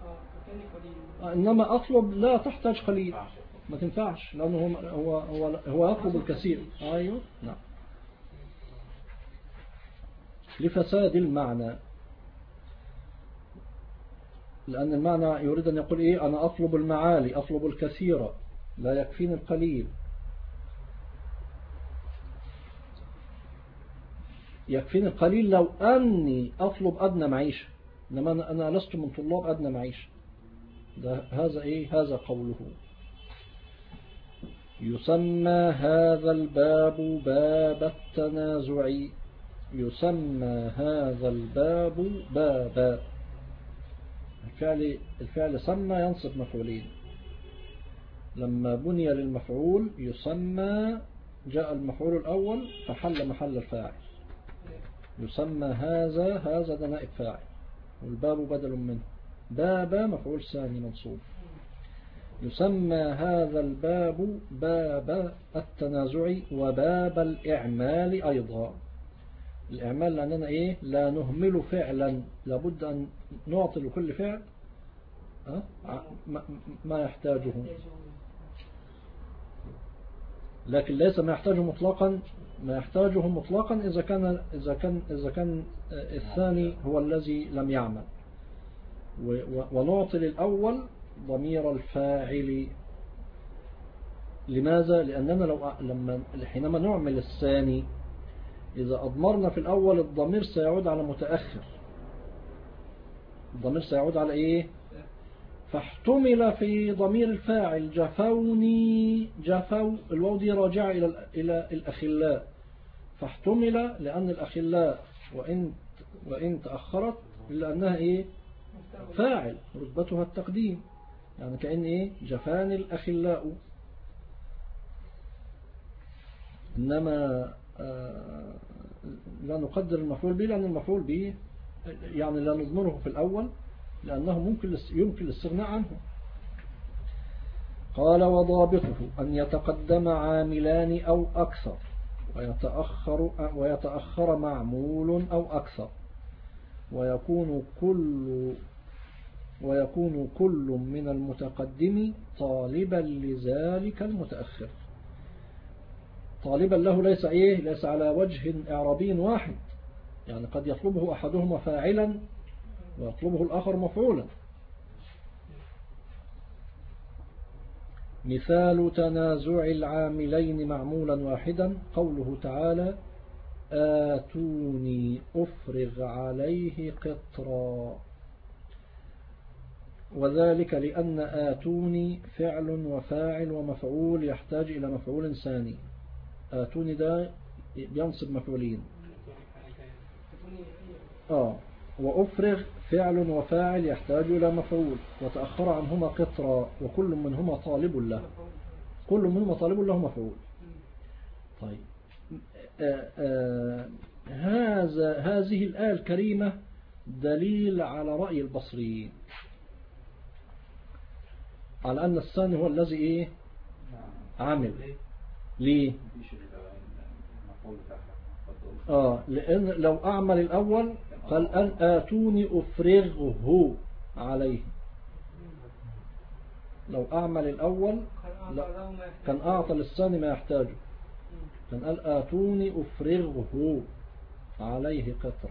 إنما أطلب لا تحتاج قليل، ما تنفعش، لأنه هو يطلب الكثير. أيوه نعم، لفساد المعنى، لأن المعنى يريد أن يقول إيه؟ أنا أطلب المعالي، أطلب الكثير، لا يكفيني القليل. يكفيني القليل لو أني أطلب أدنى معيشة، إنما أنا لست من طلاب أدنى معيشة. هذا إيه؟ هذا قوله. يسمى هذا الباب باب التنازع. يسمى هذا الباب بابا. الفعل سمى ينصب مفعولين. لما بني للمفعول يسمى، جاء المفعول الأول فحل محل الفاعل. يسمى هذا ده نائب فاعل، والباب بدل منه، باب مفعول ثاني منصوب. يسمى هذا الباب باب التنازع وباب الإعمال أيضا. الإعمال لأننا إيه؟ لا نهمل فعلا، لابد أن نعطي لكل فعل ما يحتاجه، لكن ليس ما يحتاجه مطلقا، ما يحتاجه مطلقا إذا كان الثاني هو الذي لم يعمل. ونعطي للأول ضمير الفاعل. لماذا؟ لأننا حينما نعمل الثاني إذا أضمرنا في الأول الضمير سيعود على متأخر، الضمير سيعود على إيه؟ فاحتمل في ضمير الفاعل جفوني، جفوا، الواو دي راجعة إلى الأخلاء، فاحتمل لأن الأخلاء وإن تأخرت إلا أنها إيه؟ فاعل رتبتها التقديم، يعني كأن إيه؟ جفاني الأخلاء. إنما لا نقدر المفعول به، لأن المفعول به يعني لا نضمره في الأول لأنه يمكن الاستغناء عنه. قال وضابطه أن يتقدم عاملان أو أكثر ويتأخر معمول أو أكثر، ويكون كل من المتقدم طالبا لذلك المتأخر. طالبا له ليس على وجه إعرابي واحد، يعني قد يطلبه أحدهما فاعلا ويطلبه الآخر مفعولا. مثال تنازع العاملين معمولا واحدا قوله تعالى آتوني أفرغ عليه قطرا، وذلك لأن آتوني فعل وفاعل ومفعول يحتاج إلى مفعول ثاني. آتوني ده ينصب مفعولين، وأفرغ فعل وفاعل يحتاج إلى مفعول، وتأخر عنهما قطرا، وكل منهما طالب له، كل منهما طالب له مفعول. طيب هذه الآية الكريمة دليل على رأي البصريين على أن الثاني هو الذي إيه؟ عامل. ليه؟ لأن لو أعمل الأول قال أن آتوني أفرغه عليه، لو أعمل الأول كان أعطى للثاني ما يحتاجه، كان قال آتوني أفرغه عليه قطرة.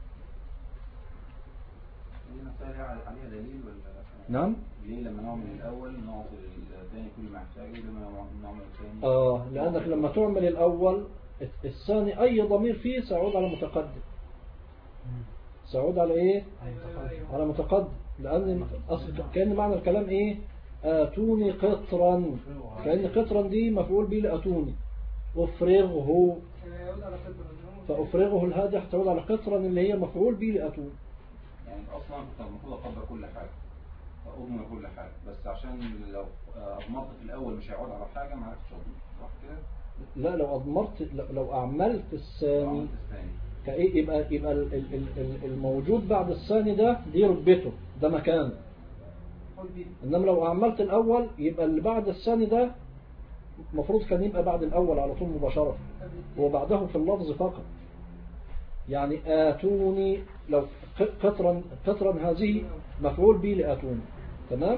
نعم. ليه لما نعمل الأول نعطي الثاني كل ما يحتاجه، لما نعمل الثاني لأنك لما تعمل الأول الثاني أي ضمير فيه سيعود على متقدم، سيعود على إيه؟ على متقدم، لأن كأن معنى الكلام إيه؟ آتوني قطرا، كأن قطرا دي مفعول به لآتوني، أفرغه، فأفرغه الهادي تعود على قطرا اللي هي مفعول به لآتوني. يعني أصلا كان المفروض أقدر كل حاجة، أضمن كل حاجة، بس عشان لو أضمرت في الأول مش هيعود على حاجة ما عرفتش أضمن، صح كده؟ لا لو أضمرت، لو أعملت الثاني كإيه يبقى الموجود بعد الثاني ده دي رتبته، ده مكانه. إنما لو أعملت الأول يبقى اللي بعد الثاني ده مفروض كان يبقى بعد الأول على طول مباشرة، وبعده في اللفظ فقط. يعني آتوني لو قطرا هذه مفعول به لآتوني، تمام؟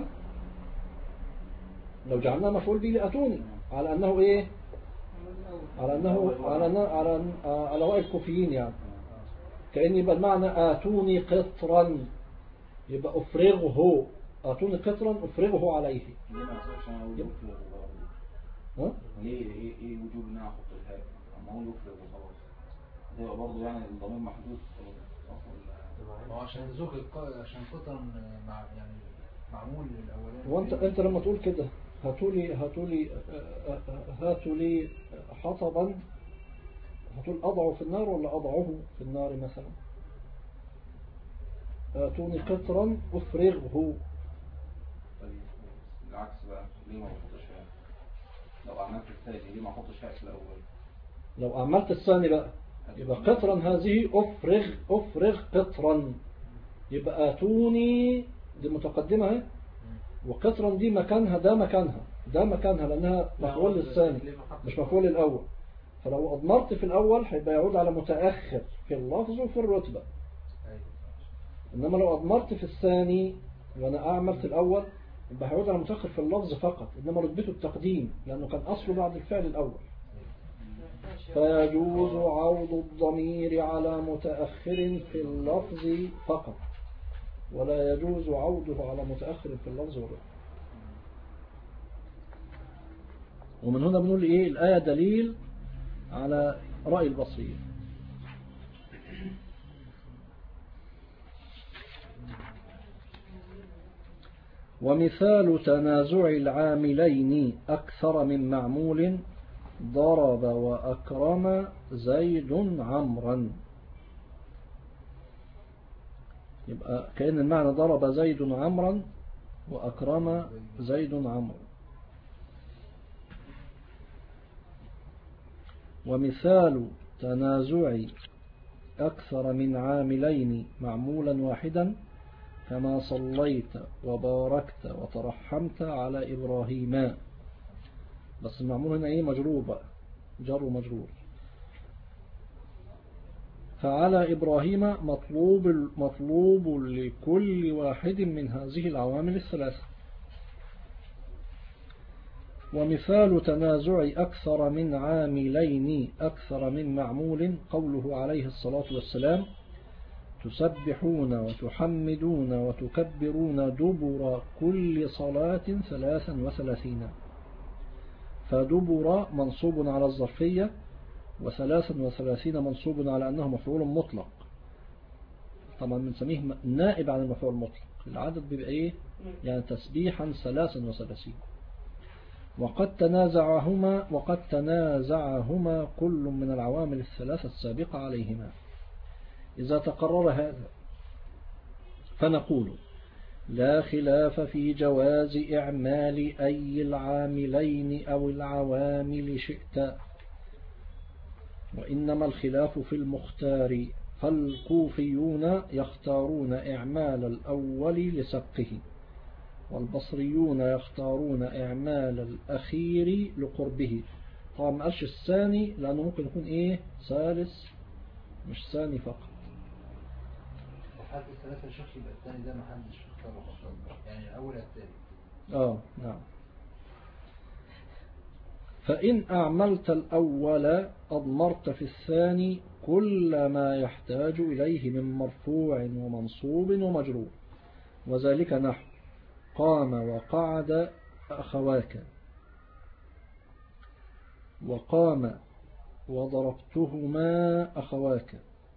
لو جعلناه مفعول به لآتوني على أنه إيه؟ على رأي الكوفيين، يعني كأن يبقى المعنى آتوني قطرا، يبقى أفرغه، آتوني قطرا أفرغه عليه. ليه ما أصبحش أنا أقول أفرغه؟ ليه وجوب إن أنا أحط الهاء؟ أما أقول أفرغه خلاص ده يبقى برضه يعني الضمير محدود. هو عشان زوج عشان قطرا يعني معمول للأولاني. وأنت لما تقول كده هاتوا لي حطبا، هتقول أضعه في النار ولا أضعه في النار مثلا؟ آتوني قطرا أفرغه. طيب العكس بقى، ليه ما بحطش فيها؟ لو عملت الثاني ليه ما احطش فيها في الأول؟ لو عملت الثاني بقى يبقى قطرا هذه أفرغ قطرا، يبقى آتوني دي متقدمة اهي، وقطرا دي مكانها ده مكانها لأنها مفعول للثاني مش مفعول للأول. فلو أضمرت في الأول هيبقى يعود على متأخر في اللفظ وفي الرتبة. إنما لو أضمرت في الثاني وأنا أعمل في الأول يبقى هيعود على متأخر في اللفظ فقط، إنما رتبته التقديم لأنه كان أصله بعد الفعل الأول. فيجوز عوض الضمير على متأخر في اللفظ فقط، ولا يجوز عوضه على متأخر في اللفظ والرتبة. ومن هنا بنقول إيه الآية دليل على رأي البصري. ومثال تنازع العاملين أكثر من معمول ضرب وأكرم زيد عمرا. يبقى كأن المعنى ضرب زيد عمرا وأكرم زيد عمرا. ومثال تنازع أكثر من عاملين معمولا واحدا كما صليت وباركت وترحمت على إبراهيم. بس المعمول هنا ايه مجرور بقى، جر ومجرور. فعلى إبراهيم مطلوب لكل واحد من هذه العوامل الثلاثة. ومثال تنازع أكثر من عاملين أكثر من معمول قوله عليه الصلاة والسلام تسبحون وتحمدون وتكبرون دبر كل صلاة 33. فدبر منصوب على الظرفية، و33 منصوب على أنه مفعول مطلق. طبعا بنسميه نائب عن المفعول المطلق. العدد بيبقى ايه يعني تسبيحا 33. وقد تنازعهما كل من العوامل الثلاثة السابقة عليهما. إذا تقرر هذا فنقول لا خلاف في جواز إعمال أي العاملين أو العوامل شئت، وإنما الخلاف في المختار، فالكوفيون يختارون إعمال الأول لسبقه، والبصريون يختارون إعمال الأخير لقربه. طبعا ما قالش الثاني لأنه ممكن يكون إيه ثالث مش ثاني فقط. حد الثلاثة الشخص يبقى الثاني ده محدش اختاره يعني الأول الثاني. نعم. فإن أعملت الأول أضمرت في الثاني كل ما يحتاج إليه من مرفوع ومنصوب ومجرور، وذلك نحو قام وقعد أخواك، وقام وضربتهما أخواك.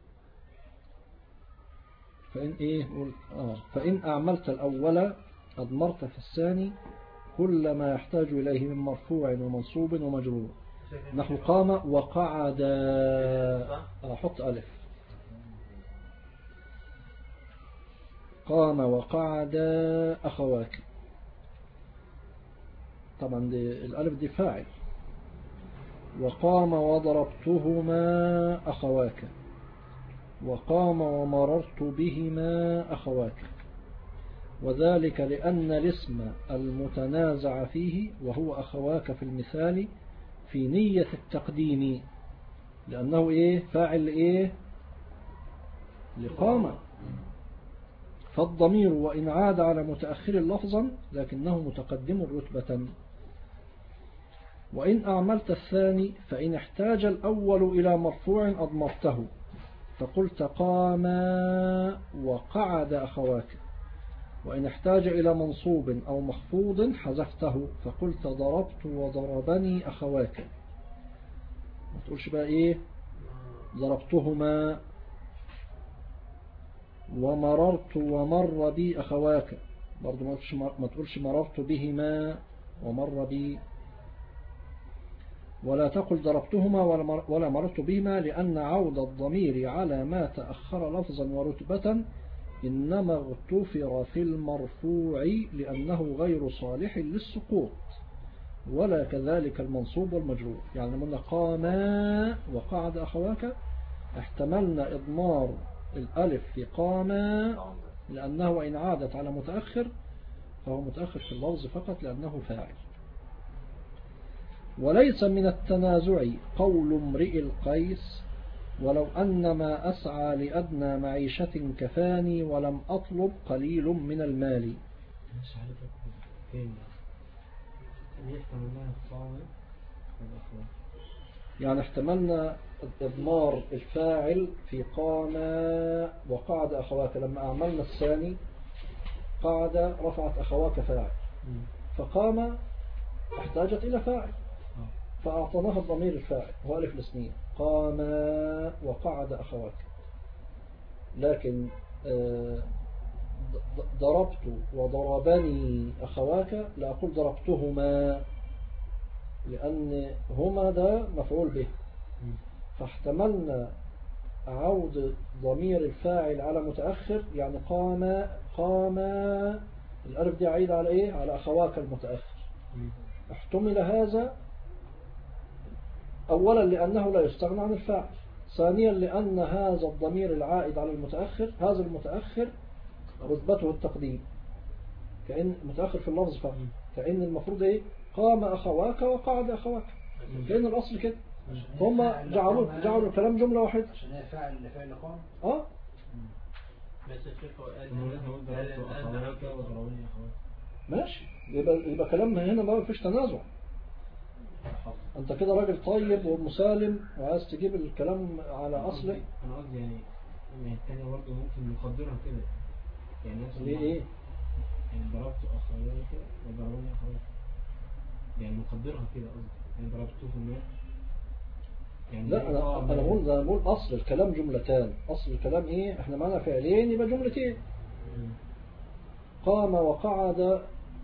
فإن أعملت الأول أضمرت في الثاني كل ما يحتاج إليه من مرفوع ومنصوب ومجرور، نحو قام وقعد. حط ألف. قام وقعد أخواك. طبعا الألف دي فاعل. وقام وضربتهما أخواك، وقام ومررت بهما أخواك. وذلك لأن الاسم المتنازع فيه وهو أخواك في المثال في نية التقديم، لأنه فاعل لقام. فالضمير وإن عاد على متأخر لفظا لكنه متقدم رتبة. وإن أعملت الثاني فإن احتاج الأول إلى مرفوع أضمرته، فقلت قام وقعد أخواك. وإن احتاج إلى منصوب أو مخفوض حذفته، فقلت ضربت وضربني أخواك. ما تقولش بقى ضربتهما ومررت ومر بي أخواك، برضو ما تقولش مررت بهما ومر بي. ولا تقل ضربتهما ولا مررت بهما، لأن عود الضمير على ما تأخر لفظا ورتبة إنما اغتفر في المرفوع لأنه غير صالح للسقوط، ولا كذلك المنصوب والمجرور. يعني من قام وقعد أخواك احتملنا إضمار الألف في قاما لأنه وإن عادت على متأخر فهو متأخر في اللفظ فقط لأنه فاعل. وليس من التنازع قول امرئ القيس ولو أن ما أسعى لأدنى معيشة كفاني ولم أطلب قليل من المال. مش عارف فين يحتملنا الصامت والأخوات. يعني احتملنا إضمار الفاعل في قام وقعد أخواك. لما أعملنا الثاني قعد رفعت أخواك فاعل، فقام احتاجت إلى فاعل فأعطناها الضمير الفاعل هو ألف الاثنين قام وقعد أخواك. لكن ضربت وضربني أخواك لا أقول ضربتهما لأن هما ده مفعول به، فاحتملنا عود ضمير الفاعل على متأخر. يعني قام الألف دي عيد على إيه؟ على أخواك المتأخر. احتمل هذا أولا لأنه لا يستغنى عن الفاعل، ثانيا لأن هذا الضمير العائد على المتأخر هذا المتأخر رتبته التقديم كأن متأخر في اللفظ فقط، كأن المفروض إيه؟ قام أخواك وقعد أخواك، كأن الأصل كده. هم جعلوا الكلام جملة واحدة عشان هي فاعل قام. بس الشيخ قال ماشي، يبقى كلام هنا ما فيش تنازع. انت كده راجل طيب ومسالم وعايز تجيب الكلام على اصله. انا قصدي يعني الثانيه برضه ممكن نقدرها كده، يعني ليه ايه؟ يعني ضربت اخويا كده وضربوني اخويا، يعني نقدرها كده قصدي، يعني ضربتهم يعني. لا انا بقول اصل الكلام جملتان. اصل الكلام ايه؟ احنا معنا فعلين يبقى جملتين. قام وقعد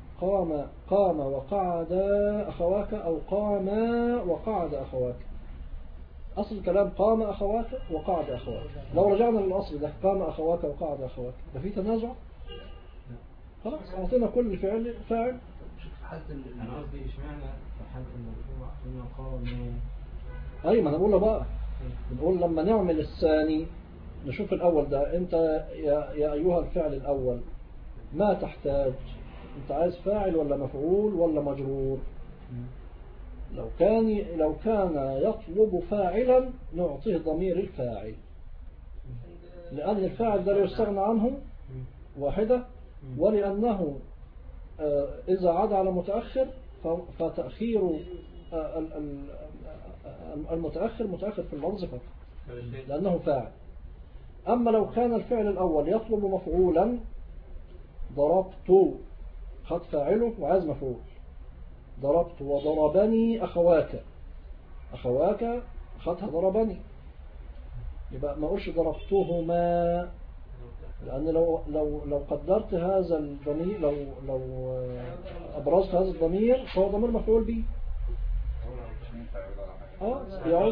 أخواك أو قام وقعد أخواك. أصل الكلام قام أخواك وقعد أخواك. لو رجعنا للأصل ده قام أخواك وقعد أخواك ده في تنازع؟ خلاص أعطينا كل فاعل. أنا قصدي اشمعنى في حالة المرفوع إنه قام. أي ما أنا بقول بقى، بنقول لما نعمل الثاني نشوف الأول ده. أنت يا أيها الفعل الأول ما تحتاج؟ انت عايز فاعل ولا مفعول ولا مجرور؟ لو كان يطلب فاعلا نعطيه ضمير الفاعل لأن الفاعل ده لا يستغنى عنه واحدة، ولأنه إذا عاد على متأخر فتأخير المتأخر متأخر في اللفظ فقط لأنه فاعل. أما لو كان الفعل الأول يطلب مفعولا ضربت خد فاعله وعايز مفعول. ضربت وضربني أخواك خدها ضربني، يبقى ما أقولش ضربتهما لأن لو قدرت هذا الضمير لو أبرزت هذا الضمير فهو ضمير مفعول به. يعود.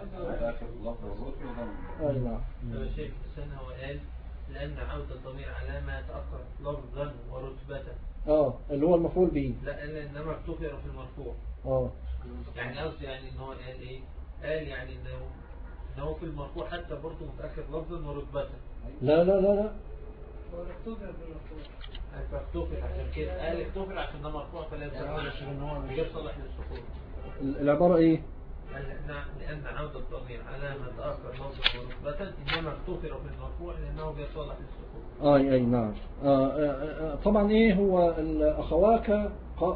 أي نعم. الشيخ السنة هو قال لأن عودة الضمير على ما تأخر لفظا ورتبة اللي هو المفعول به. لا إنما افتكر في المرفوع. يعني قصدي يعني إن هو قال إيه؟ قال يعني إنه في المرفوع حتى برضه متأخر لفظا ورتبة. لا هو افتكر في المرفوع. افتكر عشان كده قال افتكر عشان ده مرفوع فلا يصلح للسقوط. العبارة إيه؟ لأن عودة الضمير على ما تأخر لفظا ورتبة إنما افتكر في المرفوع لأنه بيصلح للسقوط. أي نعم. طبعا إيه هو أخواك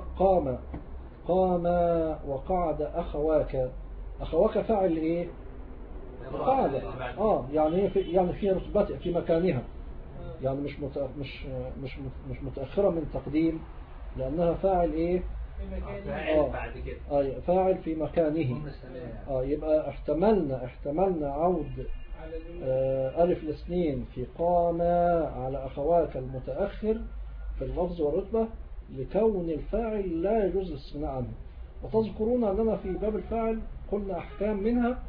قام وقعد أخواك فاعل إيه؟ قعد. يعني في رتبة في مكانها، يعني مش متأخرة من تقديم لأنها فاعل إيه؟ فاعل بعد كده. فاعل في مكانه. يبقى احتملنا عود ألف الاثنين في قام على أخواك المتأخر في اللفظ والرتبة لكون الفاعل لا يجوز الاستغناء عنه. وتذكرون أننا في باب الفاعل قلنا أحكام منها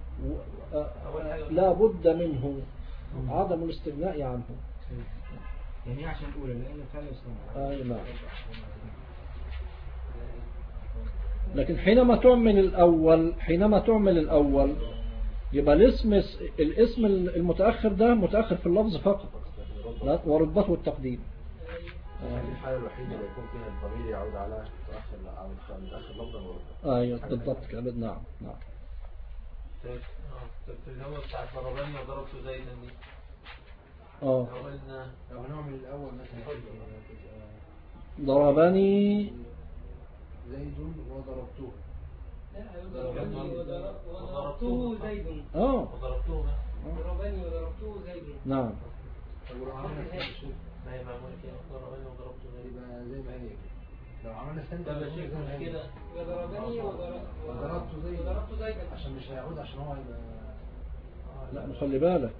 لا بد منه عدم الاستغناء عنه. يعني عشان الأولى لأن الفاعل يستغنى. نعم. لكن حينما تعمل الأول يبقى الاسم المتأخر ده متأخر في اللفظ فقط ورتبته التقديم. يعني الحالة الوحيدة اللي يكون فيها الضمير يعود على متأخر لفظا ورتبة. ايوه بالضبط كده. نعم. في اللي هو بتاع ضربني وضربته زيدا دي. اه لو هنعمل الأول مثلا ضربني زيد وضربته. لا وضربته زيد. وضربته ضربني وضربته زيد. نعم. طب ولو عملنا ما هي معمولة كده ضربني وضربته زيد يبقى زي ما هي. لو عملنا الثاني طب يا شيخ مش كده وضربني وضربته زيد عشان مش هيعود عشان هو يبقى لا خلي بالك.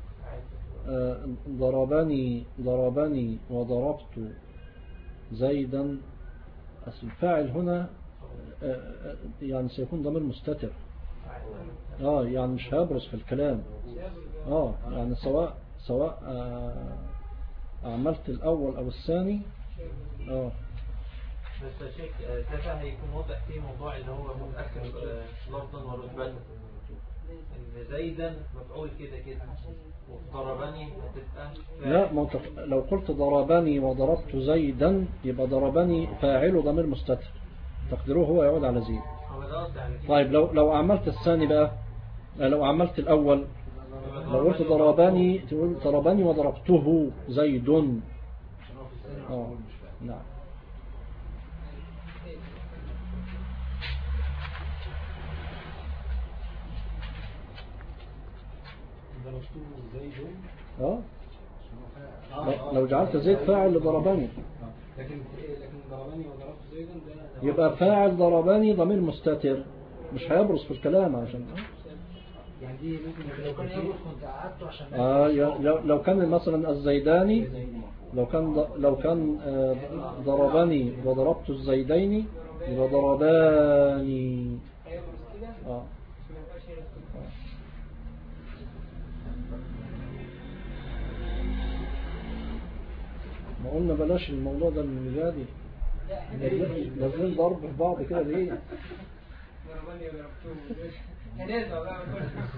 ضربني وضربت زيدا. الفاعل هنا يعني سيكون ضمير مستتر. يعني مش هيبرز في الكلام. يعني سواء عملت الأول أو الثاني. بس يا شيخ ده هيكون واضح فيه موضوع اللي هو متأخر لفظا ورتبة. إن زيدا مفعول كده وضربني هتبقى لا ما لو قلت ضربني وضربت زيدا يبقى ضربني فاعله ضمير مستتر تقدروه هو يعود على زيد. طيب لو عملت الثاني بقى، لو عملت الأول لو قلت ضربني تقول ضربني وضربته زيد. نعم. لو جعلت زيد فاعل لضربني لكن ضربني وضربت زيدا ده يبقى فاعل ضربني ضمير مستتر مش هيبرز في الكلام عشان يعني دي ممكن لو كان يبرز كنت قعدته عشان لو كان مثلا الزيداني لو كان ضربني وضربت الزيدين يبقى ضرباني. ما قلنا بلاش الموضوع ده من الجادي نازلين ضرب في بعض كده ليه؟ ضربني وضربته هنازع بقى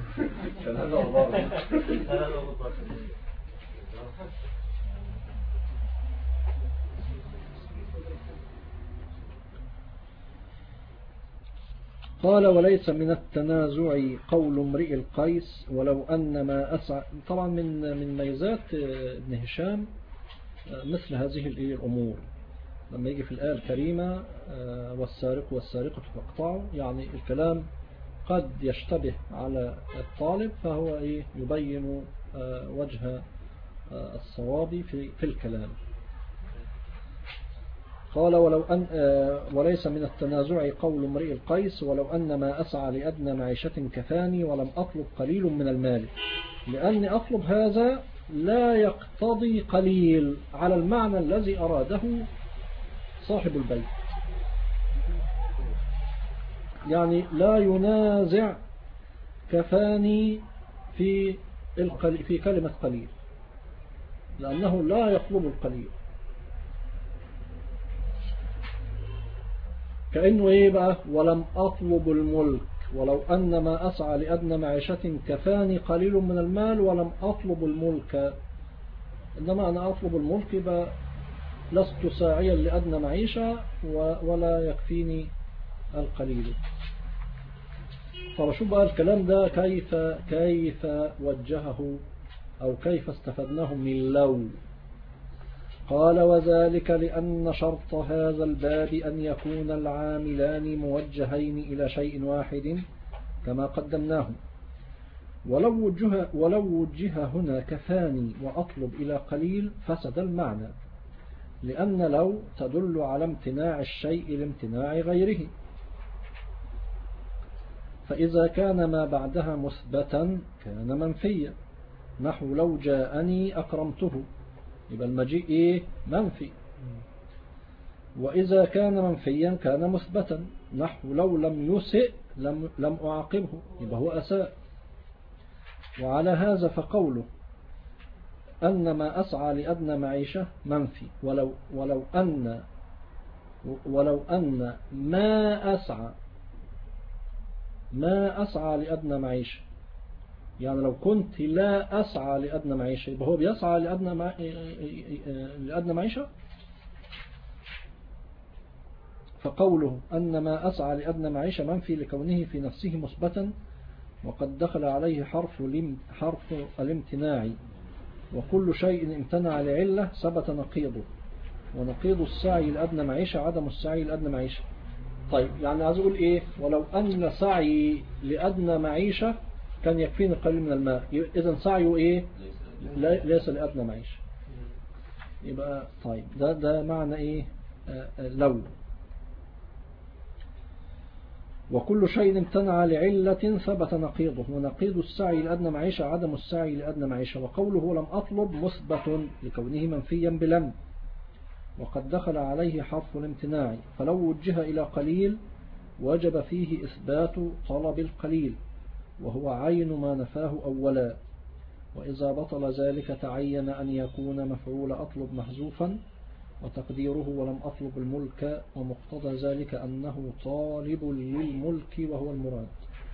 قال وليس من التنازع قول امرئ القيس ولو أن ما أسعى. طبعا من ميزات ابن هشام مثل هذه الأمور لما يجي في الآية الكريمة والسارق والسارقة فاقطعوا، يعني الكلام قد يشتبه على الطالب فهو يبين وجه الصواب في الكلام. قال وليس من التنازع قول امرئ القيس ولو أن ما أسعى لأدنى معيشة كفاني ولم أطلب قليل من المال، لأني أطلب هذا لا يقتضي قليل على المعنى الذي أراده صاحب البيت، يعني لا ينازع كفاني في كلمة قليل لأنه لا يطلب القليل. كأنه بقى ولم أطلب الملك ولو أن ما أسعى لأدنى معيشة كفاني قليل من المال ولم أطلب الملك، إنما أنا أطلب الملك يبقى لست ساعيا لأدنى معيشة ولا يكفيني القليل. فشوف بقى الكلام ده كيف وجهه أو كيف استفدناه من لو. قال وذلك لأن شرط هذا الباب أن يكون العاملان موجهين إلى شيء واحد كما قدمناه، ولو وجه هنا كفاني وأطلب إلى قليل فسد المعنى، لأن لو تدل على امتناع الشيء لامتناع غيره، فإذا كان ما بعدها مثبتا كان منفيا، نحو لو جاءني أكرمته، يبقى المجيء منفي. وإذا كان منفيا كان مثبتا، نحو لو لم يسئ لم أعاقبه، يبقى هو أساء. وعلى هذا فقوله أن ما أسعى لأدنى معيشة منفي، ولو أن ما أسعى لأدنى معيشة يعني لو كنت لا أسعى لأدنى معيشة يبقى هو بيسعى لأدنى معيشة. فقوله أن ما أسعى لأدنى معيشة منفي لكونه في نفسه مثبتا، وقد دخل عليه حرف الامتناع، وكل شيء امتنع لعلة ثبت نقيضه، ونقيض السعي لأدنى معيشة عدم السعي لأدنى معيشة. طيب يعني عايز أقول إيه؟ ولو أن سعي لأدنى معيشة كان يكفيني قليل من الماء، إذن سعيه إيه؟ ليس لأدنى معيشة. يبقى طيب ده معنى إيه؟ لو. وكل شيء امتنع لعلة ثبت نقيضه، ونقيض السعي لأدنى معيشة عدم السعي لأدنى معيشة. وقوله لم أطلب مثبت لكونه منفيا بلم، وقد دخل عليه حرف الامتناع، فلو وجه إلى قليل وجب فيه إثبات طلب القليل، وهو عين ما نفاه أولا. وإذا بطل ذلك تعين أن يكون مفعول أطلب محذوفا، وتقديره ولم أطلب الملك، ومقتضى ذلك أنه طالب للملك وهو المراد.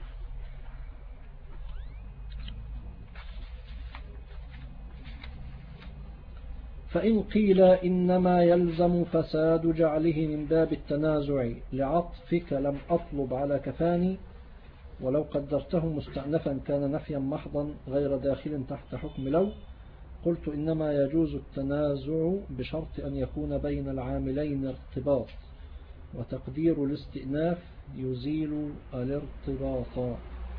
فإن قيل إنما يلزم فساد جعله من باب التنازع لعطفك لم أطلب على كفاني، ولو قدرته مستأنفا كان نفيا محضا غير داخل تحت حكم لو. قلت إنما يجوز التنازع بشرط أن يكون بين العاملين ارتباط، وتقدير الاستئناف يزيل الارتباط.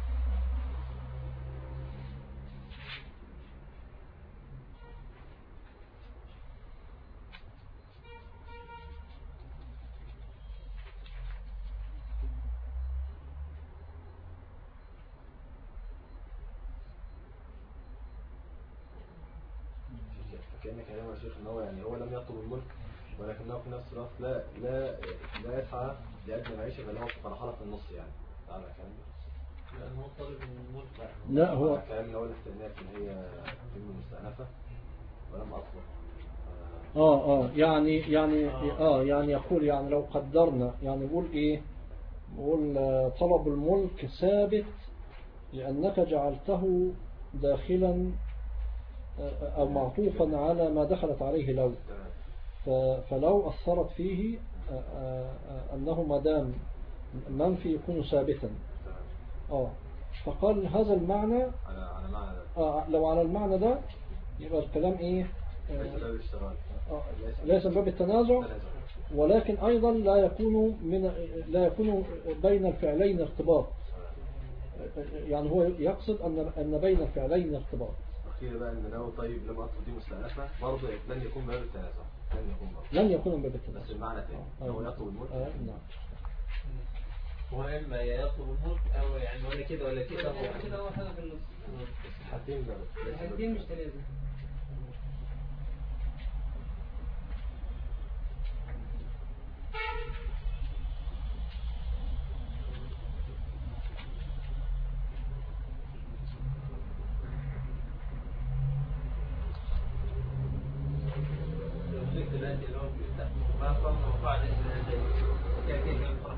كأن كلام يا شيخ ان هو يعني هو لم يطلب الملك، ولكنه في نفس الوقت لا يسعى لأدنى معيشة، بل هو في مرحلة في النص يعني. تعالى كلام لأنه هو طالب الملك. لا هو كلام من أول الاستئناف اللي هي كلمة مستأنفة ولم أطلب. يعني يقول يعني لو قدرنا يعني يقول ايه؟ يقول طلب الملك ثابت لأنك جعلته داخلا أو معطوفا على ما دخلت عليه لو، فلو أثرت فيه أنه ما دام منفي يكون ثابتا. فقال هذا المعنى على معنى لو على المعنى ده يبقى الكلام إيه؟ ليس باب التنازع، ولكن أيضا لا يكون بين الفعلين ارتباط. يعني هو يقصد أن بين الفعلين ارتباط. أخيرا بقى إن لو طيب لما أطلب دي مستأنفة برضه لن يكون باب التنازع، لن يكون باب التنازع، بس المعنى تاني هو يطلب الملك. نعم. هو إما يطلب الملك أو يعني ولا كده ولا كده، هو كده هو حاجة في النص. الحالتين مش تلازم. دلوقتي اللي هو بيفتح ما قام وقع لسه كده الفرق.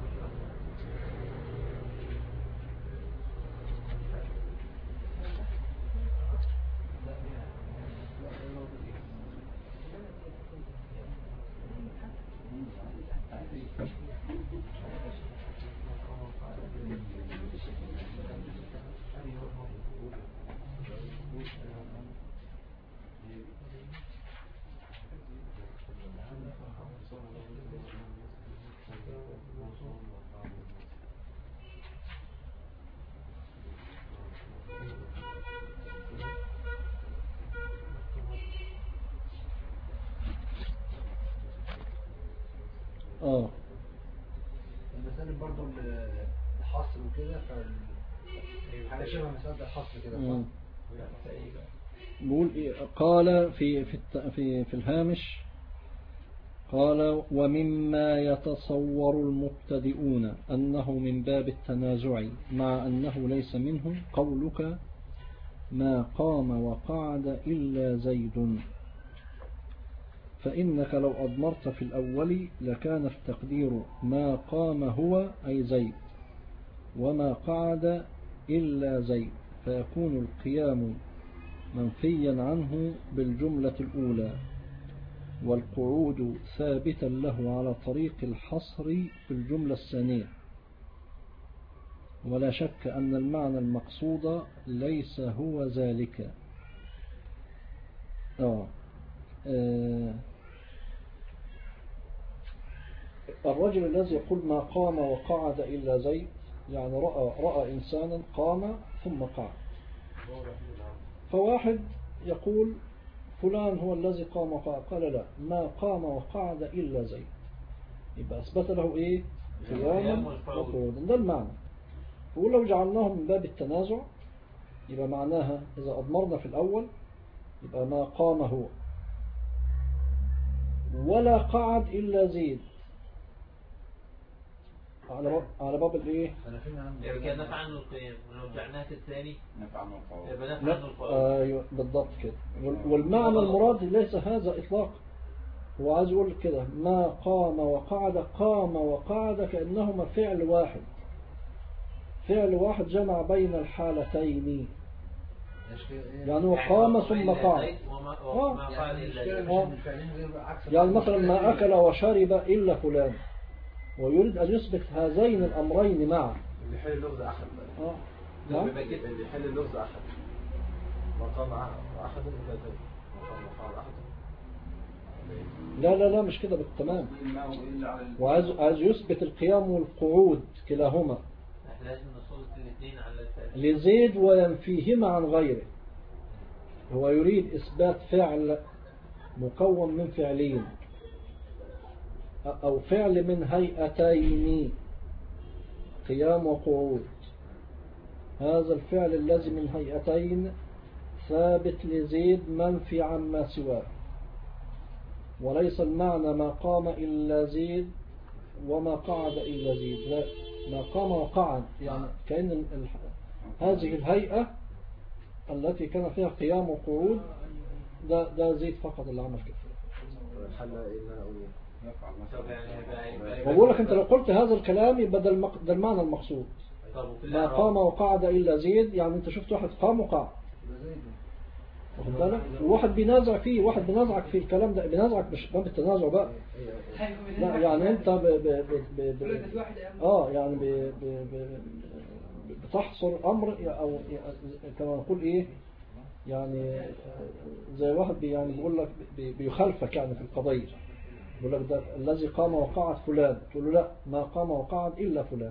المسائل برضو الحصر وكده، حاجة شبه مسألة الحصر كده صح؟ بقول إيه؟ قال في الهامش قال ومما يتصور المبتدئون أنه من باب التنازع مع أنه ليس منه قولك ما قام وقعد إلا زيد، فإنك لو أضمرت في الأول لكان التقدير ما قام هو أي زيد، وما قعد إلا زيد، فيكون القيام منفيا عنه بالجملة الأولى، والقعود ثابتا له على طريق الحصر في الجملة الثانية. ولا شك أن المعنى المقصود ليس هو ذلك. الرجل الذي يقول ما قام وقعد إلا زيد، يعني رأى إنسانا قام ثم قعد. فواحد يقول فلان هو الذي قام وقعد، قال لا، ما قام وقعد إلا زيد، يبقى أثبت له إيه؟ قياما وقعودا. ده المعنى. ولو جعلناه من باب التنازع يبقى معناها إذا أضمرنا في الأول يبقى ما قام هو ولا قعد إلا زيد على باب الايه؟ يعني كان نفع عنه القيام، ولو جعلناها في الثاني نفع عنه القول. يبقى نفع عنه القول. ايوه بالضبط كده. والمعنى المراد ليس هذا إطلاق. هو عايز يقول كده ما قام وقعد، قام وقعد كأنهما فعل واحد، فعل واحد جمع بين الحالتين، يعني هو قام ثم قعد. يعني مثلا ما أكل وشرب إلا فلان، ويريد أن يثبت هذين الأمرين معا. اللي يحل اللغز أحد بقى. اللي يحل اللغز أحد. وقام أحد إلا زيد. وقام أحد. لا مش كده بالتمام. وعايز يثبت القيام والقعود كلاهما لازم نصوص الاثنين على لزيد وينفيهما عن غيره. هو يريد إثبات فعل مكون من فعلين أو فعل من هيئتين، قيام وقعود. هذا الفعل الذي من هيئتين ثابت لزيد منفي عما سواه، وليس المعنى ما قام إلا زيد وما قعد إلا زيد، لا، ما قام وقعد، يعني كأن هذه الهيئة التي كان فيها قيام وقعود ده زيد فقط اللي عمل كده. الحل إيه إن أنا أقول وبقول لك أنت لو قلت هذا الكلام يبقى ده المعنى المقصود. ما قام وقعد إلا زيد، يعني أنت شفت واحد قام وقعد، واخد بالك؟ وواحد بينازع فيه، واحد بينازعك في الكلام ده، بينازعك مش باب التنازع بقى، لا يعني أنت يعني بتحصر أمر، أو كما نقول إيه، يعني زي واحد يعني بيقول لك بيخالفك يعني في القضية، بيقول لك ده الذي قام وقعد فلان، تقول له لا، ما قام وقعد إلا فلان.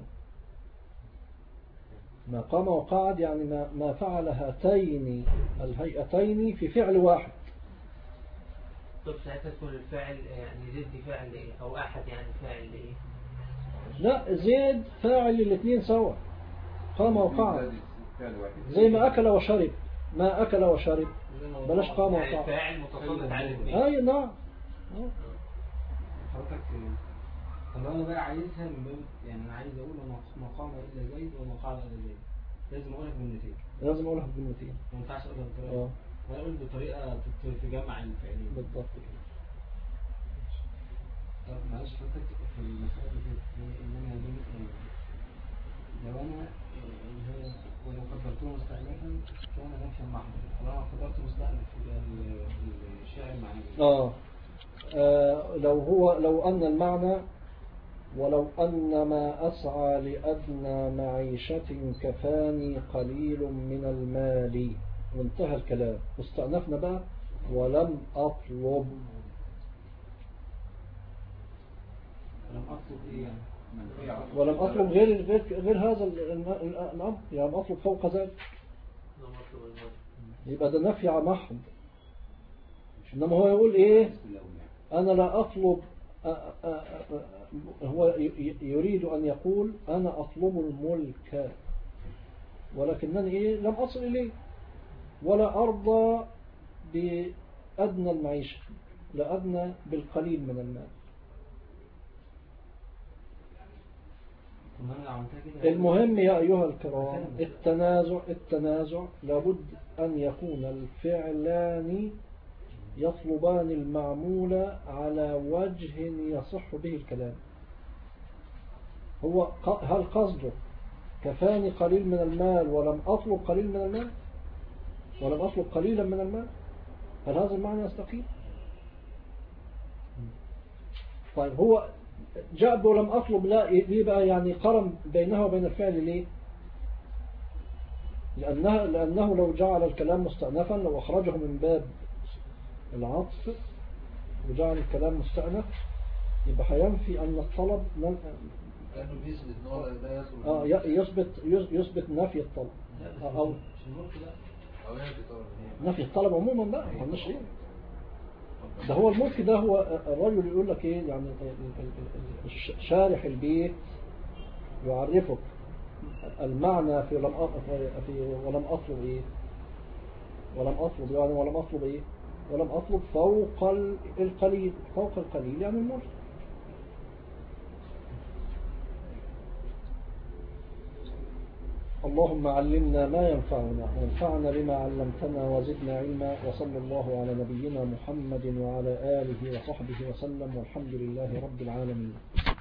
ما قام وقعد يعني ما فعل هاتين الهيئتين في فعل واحد. طب ساعتها تكون الفاعل يعني زيد فاعل ايه، او احد يعني فاعل ايه؟ لا، زيد فاعل الاثنين سوا، قام وقعد، زي ما اكل وشرب، ما اكل وشرب بلاش قام وقعد، يعني فاعل متسلط على الاثنين. اي نعم. حضرتك طب انا بقى عايزها من باب، يعني انا عايز اقول ما قام الا زيد وما قعد الا زيد، لازم اقولها بالنتيجه، لازم اقولها بالنتيجه، ما ينفعش اقولها بطريقه، انا اقول بطريقه تجمع الفعلين بالضبط كده. طب معلش حضرتك في المسألة دي إنما لو أنا ولو قدرته مستأنفا كان نفيا محضا، ولو قدرته مستأنف يبقى الشاعر معنى لو أن المعنى ولو أن ما أسعى لأدنى معيشة كفاني قليل من المال، وانتهى الكلام، واستأنفنا بقى ولم أطلب. إيه يعني؟ ولم أطلب غير هذا الأمر، يعني أطلب فوق ذلك، يبقى ده نفي محض. إنما هو يقول إيه، أنا لا أطلب، هو يريد أن يقول أنا أطلب الملك، ولكنني إيه لم أصل إليه، ولا أرضى بأدنى المعيشة، لا أدنى بالقليل من المال. المهم يا أيها الكرام، التنازع لابد أن يكون الفعلان يطلبان المعمول على وجه يصح به الكلام. هل قصده كفاني قليل من المال ولم أطلب قليل من المال ولم أطلب قليلا من المال، هل هذا المعنى يستقيم؟ طيب هو جاء ولم أطلب، لا ليه بقى يعني قرن بينها وبين الفعل ليه؟ لأنه لو جعل الكلام مستأنفا، لو أخرجه من باب العطف وجعل الكلام مستأنف يبقى هينفي أن الطلب كانه بيثبت ان هو لا يثبت نفي الطلب أو نفي الطلب عموما بقى ما قلناش ايه ده. هو الملك ده هو الرجل يقول لك ايه يعني شارح البيت يعرفك المعنى في ولم أطلب ايه، ولم أطلب يعني ولم أطلب ايه، ولم أطلب فوق القليل، فوق القليل يعني الملك. اللهم علمنا ما ينفعنا وانفعنا بما علمتنا وزدنا علما، وصلى الله على نبينا محمد وعلى آله وصحبه وسلم، والحمد لله رب العالمين.